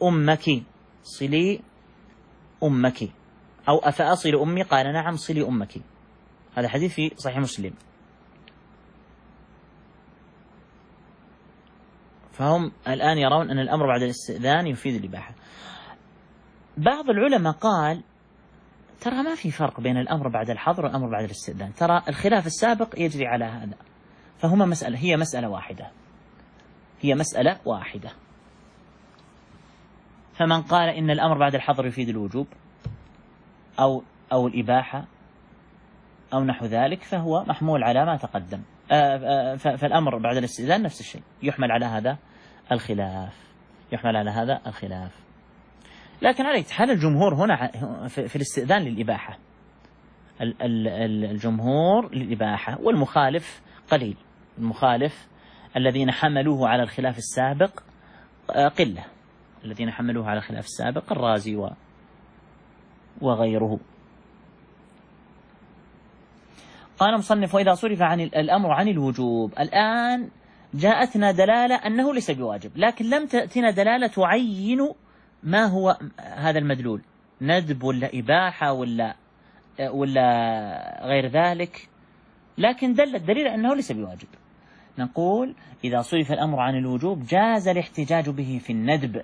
أمك أو أفأصل أمي؟ قال نعم صلي أمك. هذا حديث في صحيح مسلم. فهم الآن يرون أن الأمر بعد الاستئذان يفيد الإباحة. بعض العلماء قال ترى ما في فرق بين الأمر بعد الحظر والأمر بعد الاستئذان، ترى الخلاف السابق يجري على هذا، فهما هي مسألة واحدة. فمن قال إن الأمر بعد الحظر يفيد الوجوب أو الإباحة أو نحو ذلك فهو محمول على ما تقدم. فالأمر بعد الاستئذان نفس الشيء، يحمل على هذا الخلاف. لكن على حال الجمهور هنا في الاستئذان للإباحة، الجمهور للإباحة، والمخالف قليل. المخالف الذين حملوه على الخلاف السابق قلة، الذين حملوه على الخلاف السابق الرازي وغيره. قال مصنف وإذا صرف عن الأمر عن الوجوب. الآن جاءتنا دلالة أنه ليس بواجب، لكن لم تأتنا دلالة تعين ما هو هذا المدلول، ندب ولا إباحة ولا غير ذلك، لكن دل الدليل أنه ليس بواجب. نقول إذا صرف الأمر عن الوجوب جاز الاحتجاج به في الندب.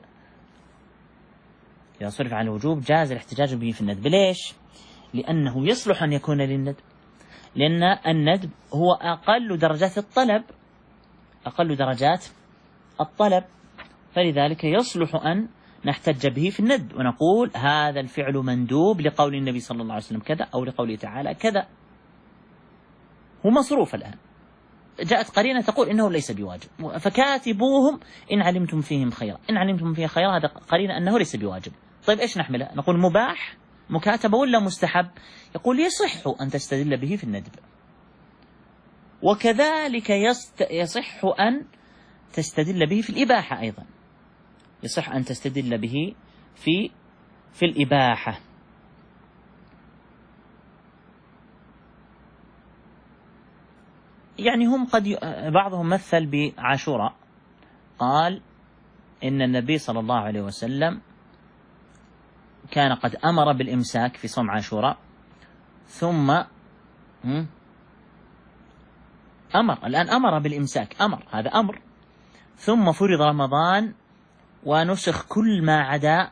إذا صرف عن الوجوب جاز الاحتجاج به في الندب. ليش؟ لأنه يصلح أن يكون للندب، لأن الندب هو أقل درجات الطلب، فلذلك يصلح أن نحتج به في الندب ونقول هذا الفعل مندوب لقول النبي صلى الله عليه وسلم كذا، أو لقوله تعالى كذا. هو مصروف الآن، جاءت قرينة تقول إنه ليس بواجب، فكاتبوهم إن علمتم فيهم خيرا. إن علمتم فيه خيرا هذا قرينة أنه ليس بواجب. طيب إيش نحمله؟ نقول مباح مكاتبة ولا مستحب؟ يقول يصح أن تستدل به في الندب، وكذلك يصح أن تستدل به في الإباحة أيضا، يصح أن تستدل به في الإباحة. يعني هم بعضهم مثل بعاشوراء، قال إن النبي صلى الله عليه وسلم كان قد أمر بالإمساك في صوم عاشوراء، ثم أمر بالإمساك، هذا أمر، ثم فرض رمضان ونسخ كل ما عدا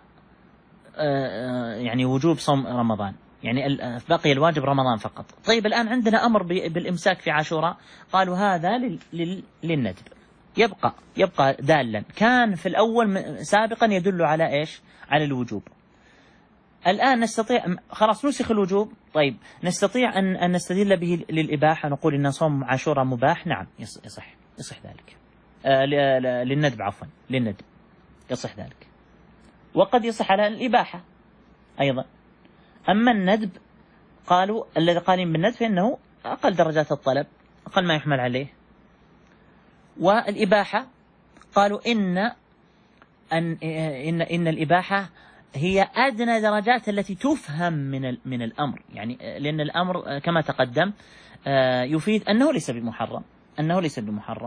يعني وجوب صوم رمضان، يعني بقي الواجب رمضان فقط. طيب الآن عندنا أمر بالإمساك في عاشوراء، قالوا هذا للندب، يبقى دالا، كان في الأول سابقا يدل على إيش؟ على الوجوب. الآن نستطيع خلاص نسخ الوجوب، طيب نستطيع أن نستدل به للإباحة، نقول إن صوم عاشوراء مباح، نعم يصح ذلك. للندب عفوا، للندب يصح ذلك، وقد يصح على الإباحة أيضا. أما الندب قالوا الذي قالين بالندب فإنه أقل درجات الطلب، أقل ما يحمل عليه. والإباحة قالوا إن الإباحة هي أدنى درجات التي تفهم من الأمر، يعني لأن الأمر كما تقدم يفيد أنه ليس بمحرم،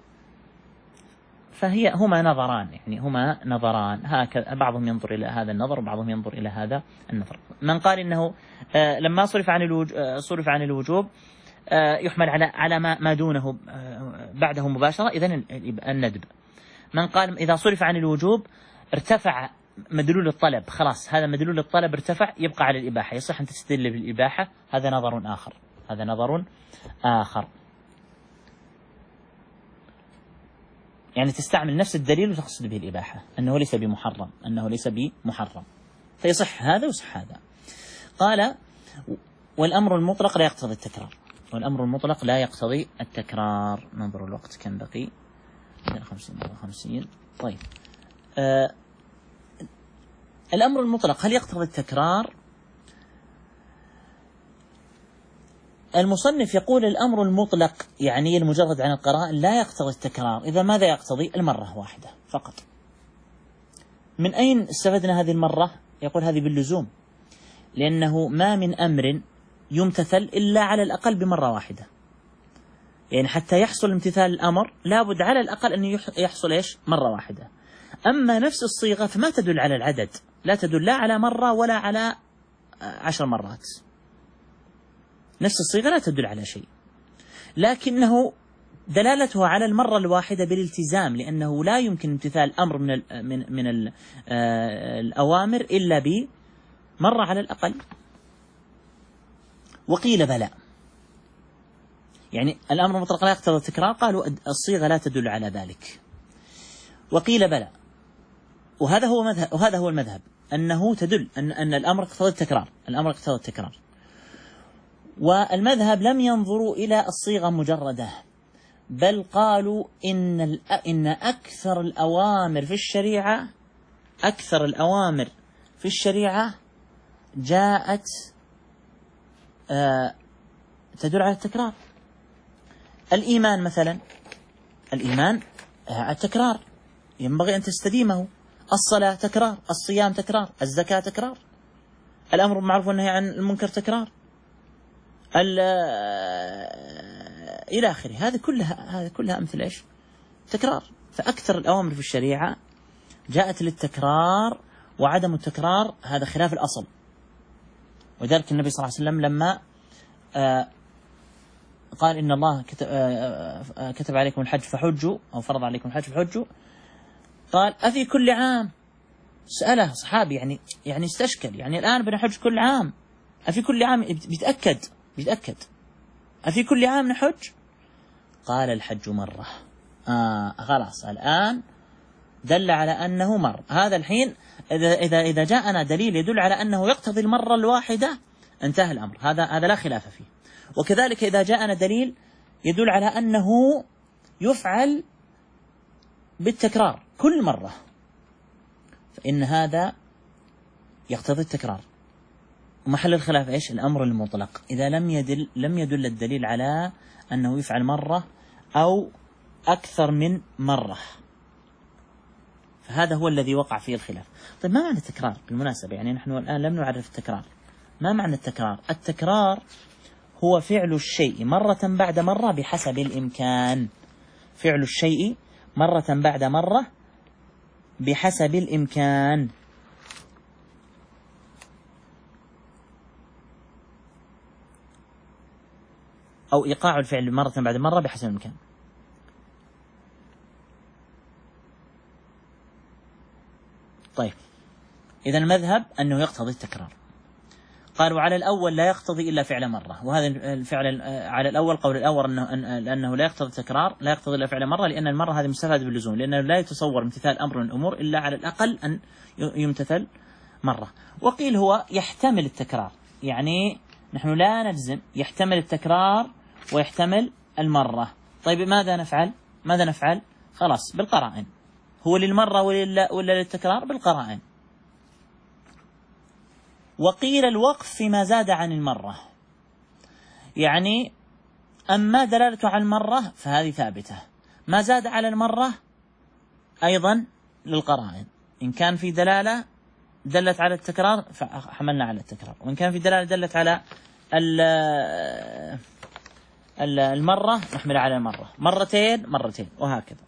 هما نظران، هكذا بعضهم ينظر إلى هذا النظر وبعضهم ينظر إلى هذا النظر. من قال إنه لما صرف عن الوجوب يحمل على ما دونه بعده مباشرة، إذن الندب. من قال إذا صرف عن الوجوب ارتفع مدلول الطلب، خلاص هذا مدلول الطلب ارتفع، يبقى على الإباحة، يصح أن تستدل بالإباحة، هذا نظر آخر. يعني تستعمل نفس الدليل وتقصد به الإباحة، أنه ليس بمحرم، أنه ليس بمحرم، فيصح هذا ويصح هذا. قال والأمر المطلق لا يقتضي التكرار، والأمر المطلق لا يقتضي التكرار. ننظر الوقت كم بقي، 50. طيب الأمر المطلق هل يقتضي التكرار؟ المصنف يقول الأمر المطلق يعني المجرد عن القرائن لا يقتضي التكرار. إذا ماذا يقتضي؟ المرة واحدة فقط. من أين استفدنا هذه المرة؟ يقول هذه باللزوم، لأنه ما من أمر يمتثل إلا على الأقل بمرة واحدة، يعني حتى يحصل امتثال الأمر لابد على الأقل أن يحصل إيش؟ مرة واحدة. أما نفس الصيغة فما تدل على العدد، لا تدل لا على مرة ولا على 10 مرات، نفس الصيغة لا تدل على شيء، لكنه دلالتها على المرة الواحدة بالالتزام، لأنه لا يمكن امتثال أمر من الأوامر إلا بمرة على الأقل. وقيل بلى، يعني الأمر المطلق لا يقتضي التكرار، قالوا الصيغة لا تدل على ذلك. وقيل بلى، وهذا هو المذهب، أنه تدل أن الأمر يقتضي التكرار، الأمر يقتضي التكرار. والمذهب لم ينظروا إلى الصيغة مجردة، بل قالوا إن أكثر الأوامر في الشريعة جاءت تدل على التكرار. الإيمان مثلا، الإيمان التكرار ينبغي أن تستديمه، الصلاة تكرار، الصيام تكرار، الزكاة تكرار، الأمر بالمعروف والنهي عن المنكر تكرار، إلى آخره. هذه كلها أمثلة إيش؟ تكرار. فأكثر الأوامر في الشريعة جاءت للتكرار، وعدم التكرار هذا خلاف الأصل. وذلك النبي صلى الله عليه وسلم لما قال إن الله كتب عليكم الحج فحجوا، أو فرض عليكم الحج فحجوا، قال أفي كل عام؟ سأله صحابي يعني استشكل، يعني الآن بنحج كل عام، أفي كل عام؟ بيتأكد أفي كل عام نحج؟ قال الحج مرة. خلاص الآن دل على أنه مر. هذا الحين إذا جاءنا دليل يدل على أنه يقتضي المرة الواحدة انتهى الأمر، هذا لا خلاف فيه. وكذلك إذا جاءنا دليل يدل على أنه يفعل بالتكرار كل مرة، فإن هذا يقتضي التكرار. ومحل الخلاف إيش؟ الأمر المطلق، إذا لم يدل الدليل على أنه يفعل مرة أو أكثر من مرة، فهذا هو الذي وقع فيه الخلاف. طيب ما معنى التكرار بالمناسبة؟ يعني نحن الآن لم نعرف التكرار. ما معنى التكرار؟ التكرار هو فعل الشيء مرة بعد مرة بحسب الإمكان، فعل الشيء مرة بعد مرة بحسب الإمكان. أو إيقاع الفعل مرة بعد مرة بحسب الإمكان. طيب إذا المذهب أنه يقتضي التكرار. قالوا على الأول لا يقتضي إلا فعل مرة، وهذا الفعل على الأول قول الأول أنه لا يقتضي التكرار، لا يقتضي إلا فعل مرة، لأن المرة هذه مستفادة باللزوم، لأنه لا يتصور امتثال أمر من الأمور إلا على الأقل أن يمتثل مرة. وقيل هو يحتمل التكرار، يعني نحن لا نجزم، يحتمل التكرار ويحتمل المرة. طيب ماذا نفعل؟ خلاص بالقرائن، هو للمرة ولا للتكرار؟ بالقرائن. وقيل الوقف فيما زاد عن المرة، يعني أما دلالته على المرة فهذه ثابتة، ما زاد على المرة أيضا للقرائن. إن كان في دلالة دلت على التكرار فحملنا على التكرار، وإن كان في دلالة دلت على المرة نحمل على المرة، مرتين وهكذا.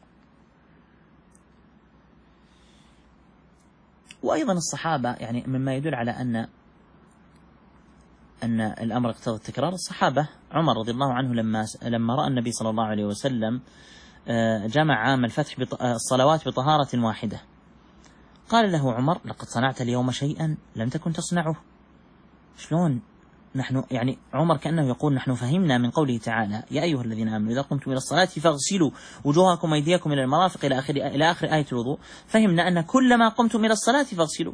وأيضا الصحابة يعني مما يدل على أن الأمر اقتضى التكرار، الصحابة عمر رضي الله عنه لما رأى النبي صلى الله عليه وسلم جمع عام الفتح الصلوات بطهارة واحدة، قال له عمر لقد صنعت اليوم شيئا لم تكن تصنعه. شلون نحن يعني عمر كأنه يقول نحن فهمنا من قوله تعالى يا أيها الذين آمنوا إذا قمتم إلى الصلاة فاغسلوا وجوهكم وأيديكم إلى المرافق إلى آخر آية الوضوء، فهمنا أن كلما قمتم إلى الصلاة فاغسلوا.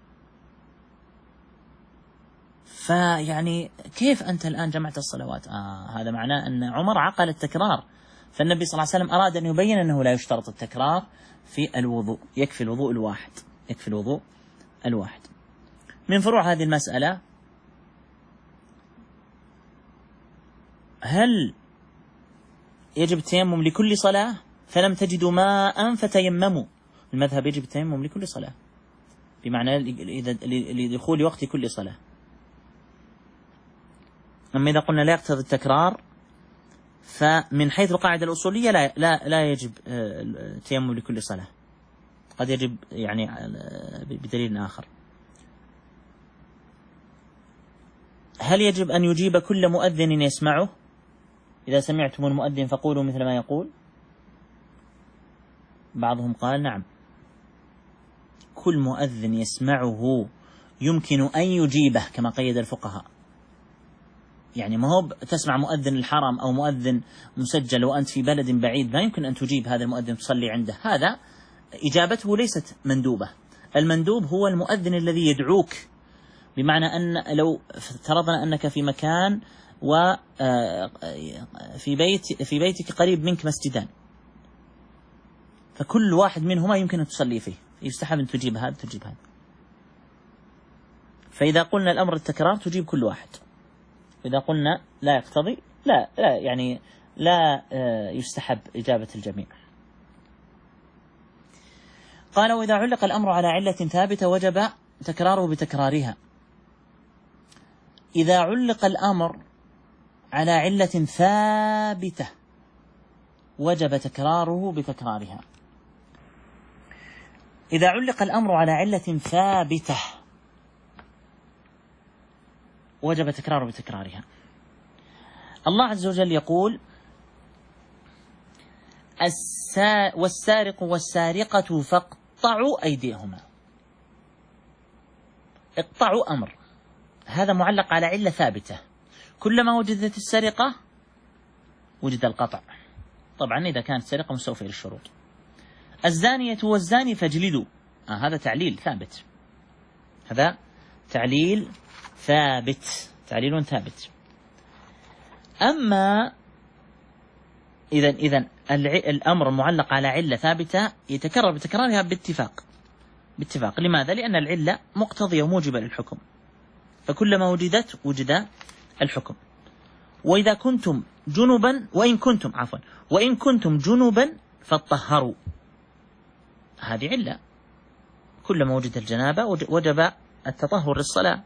فيعني كيف أنت الآن جمعت الصلوات؟ هذا معناه أن عمر عقل التكرار، فالنبي صلى الله عليه وسلم أراد أن يبين أنه لا يشترط التكرار في الوضوء، يكفي الوضوء الواحد، يكفي الوضوء الواحد. من فروع هذه المسألة: هل يجب التيمم لكل صلاة؟ فلم تجدوا ماء فتيمموا. المذهب يجب التيمم لكل صلاة، بمعنى لدخول وقت كل صلاة. أما إذا قلنا لا يقتضي التكرار، فمن حيث القاعدة الأصولية لا يجب التيمم لكل صلاة، قد يجب يعني بدليل آخر. هل يجب أن يجيب كل مؤذن يسمعه؟ إذا سمعتم المؤذن فقولوا مثل ما يقول. بعضهم قال نعم، كل مؤذن يسمعه يمكن أن يجيبه كما قيد الفقهاء. يعني ما هو تسمع مؤذن الحرم أو مؤذن مسجل وأنت في بلد بعيد ما يمكن أن تجيب هذا المؤذن تصلي عنده، هذا إجابته ليست مندوبة. المندوب هو المؤذن الذي يدعوك، بمعنى أن لو افترضنا أنك في مكان وفي بيتك قريب منك مسجدان، فكل واحد منهما يمكن أن تصلي فيه، يستحب أن تجيب هذا تجيب هذا. فإذا قلنا الأمر التكرار تجيب كل واحد، إذا قلنا لا يقتضي لا يستحب إجابة الجميع. قال: وإذا علق الأمر على علة ثابتة وجب تكراره بتكرارها. إذا علق الأمر على علة ثابتة وجب تكراره بتكرارها. إذا علق الأمر على علة ثابتة وجب تكراره بتكرارها. الله عز وجل يقول: والسارق والسارقة فاقطعوا أيديهما. اقطعوا أمر، هذا معلق على علة ثابتة، كلما وجدت السرقة وجد القطع، طبعا إذا كانت السرقة مستوفية للشروط. الزانية والزاني فاجلدوا، هذا تعليل ثابت، هذا تعليل ثابت، تعليل ثابت. أما إذن الأمر معلق على علة ثابتة يتكرر بتكرارها باتفاق. لماذا؟ لأن العلة مقتضية وموجبة للحكم، فكلما وجدت وجد الحكم. وإذا كنتم جنبا وإن كنتم جنبا فاطهروا، هذه علة، كلما وجد الجنابة وجب التطهر للصلاة.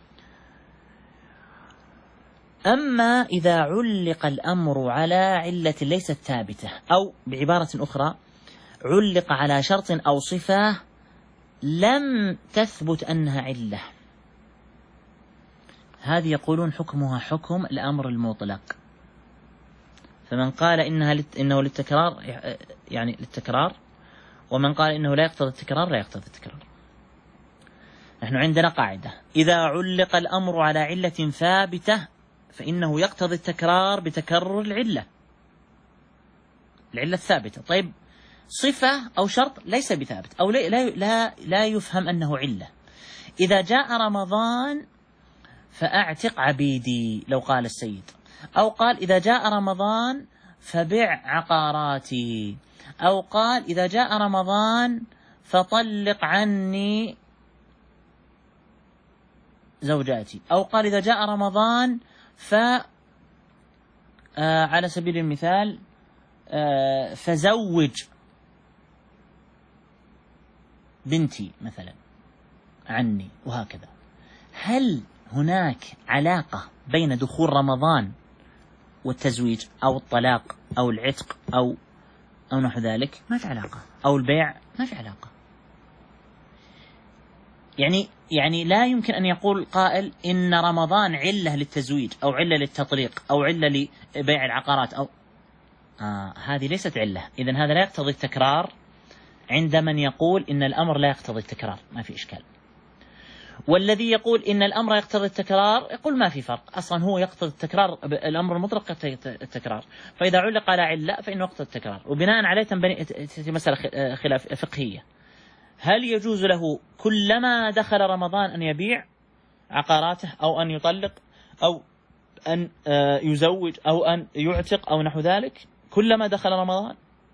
أما إذا علق الأمر على علة ليست ثابتة، أو بعبارة أخرى علق على شرط أو صفة لم تثبت أنها علة، هذه يقولون حكمها حكم الأمر المطلق. فمن قال إنه للتكرار يعني للتكرار، ومن قال إنه لا يقتضي التكرار لا يقتضي التكرار. نحن عندنا قاعدة: إذا علق الأمر على علة ثابتة فإنه يقتضي التكرار بتكرر العلة الثابتة. طيب، صفة أو شرط ليس بثابت أو لا يفهم أنه علة. إذا جاء رمضان فأعتق عبيدي لو قال السيد، أو قال إذا جاء رمضان فبع عقاراتي، أو قال إذا جاء رمضان فطلق عني زوجاتي، أو قال إذا جاء رمضان على سبيل المثال فزوج بنتي مثلا عني، وهكذا. هل هناك علاقة بين دخول رمضان والتزويج أو الطلاق أو العتق أو نحو ذلك؟ ما في علاقة. أو البيع؟ ما في علاقة. يعني لا يمكن أن يقول قائل إن رمضان علة للتزويج أو علة للتطليق أو علة لبيع العقارات أو هذه ليست علة. إذن هذا لا يقتضي التكرار عند من يقول إن الأمر لا يقتضي التكرار، ما في إشكال. والذي يقول إن الأمر يقتضي التكرار يقول ما في فرق، أصلا هو يقتضي التكرار، الأمر المطلق يقتضي التكرار، فإذا علق على علة فإنه يقتضي التكرار. وبناء عليه تنبني مسألة خلاف فقهية، هل يجوز له كلما دخل رمضان أن يبيع عقاراته أو أن يطلق أو أن يزوج أو أن يعتق أو نحو ذلك كلما دخل رمضان؟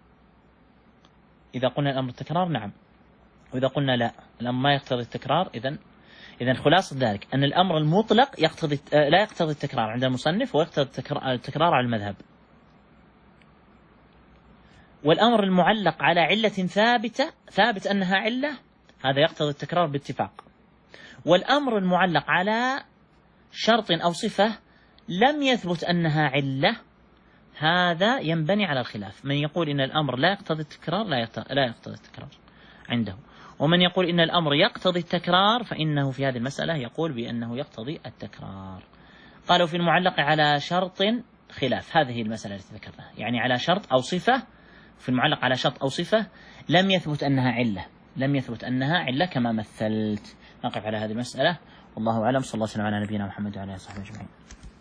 إذا قلنا الأمر التكرار نعم، وإذا قلنا لا الأمر ما يقتضي التكرار إذن خلاصة ذلك أن الأمر المطلق لا يقتضي التكرار عند المصنف، ويقتضي التكرار على المذهب. والأمر المعلق على علة ثابت أنها علة، هذا يقتضي التكرار باتفاق. والأمر المعلق على شرط أو صفة لم يثبت أنها علة، هذا ينبني على الخلاف. من يقول إن الأمر لا يقتضي التكرار لا يقتضي التكرار عنده، ومن يقول إن الأمر يقتضي التكرار فإنه في هذه المسألة يقول بأنه يقتضي التكرار. قالوا في المعلق على شرط خلاف، هذه المسألة التي ذكرناها، يعني على شرط أو صفة، في المعلق على شرط أو صفة لم يثبت أنها علة كما مثلت. نقف على هذه المسألة، والله أعلم. صلى الله وسلم على نبينا محمد وعلى آله وصحبه أجمعين.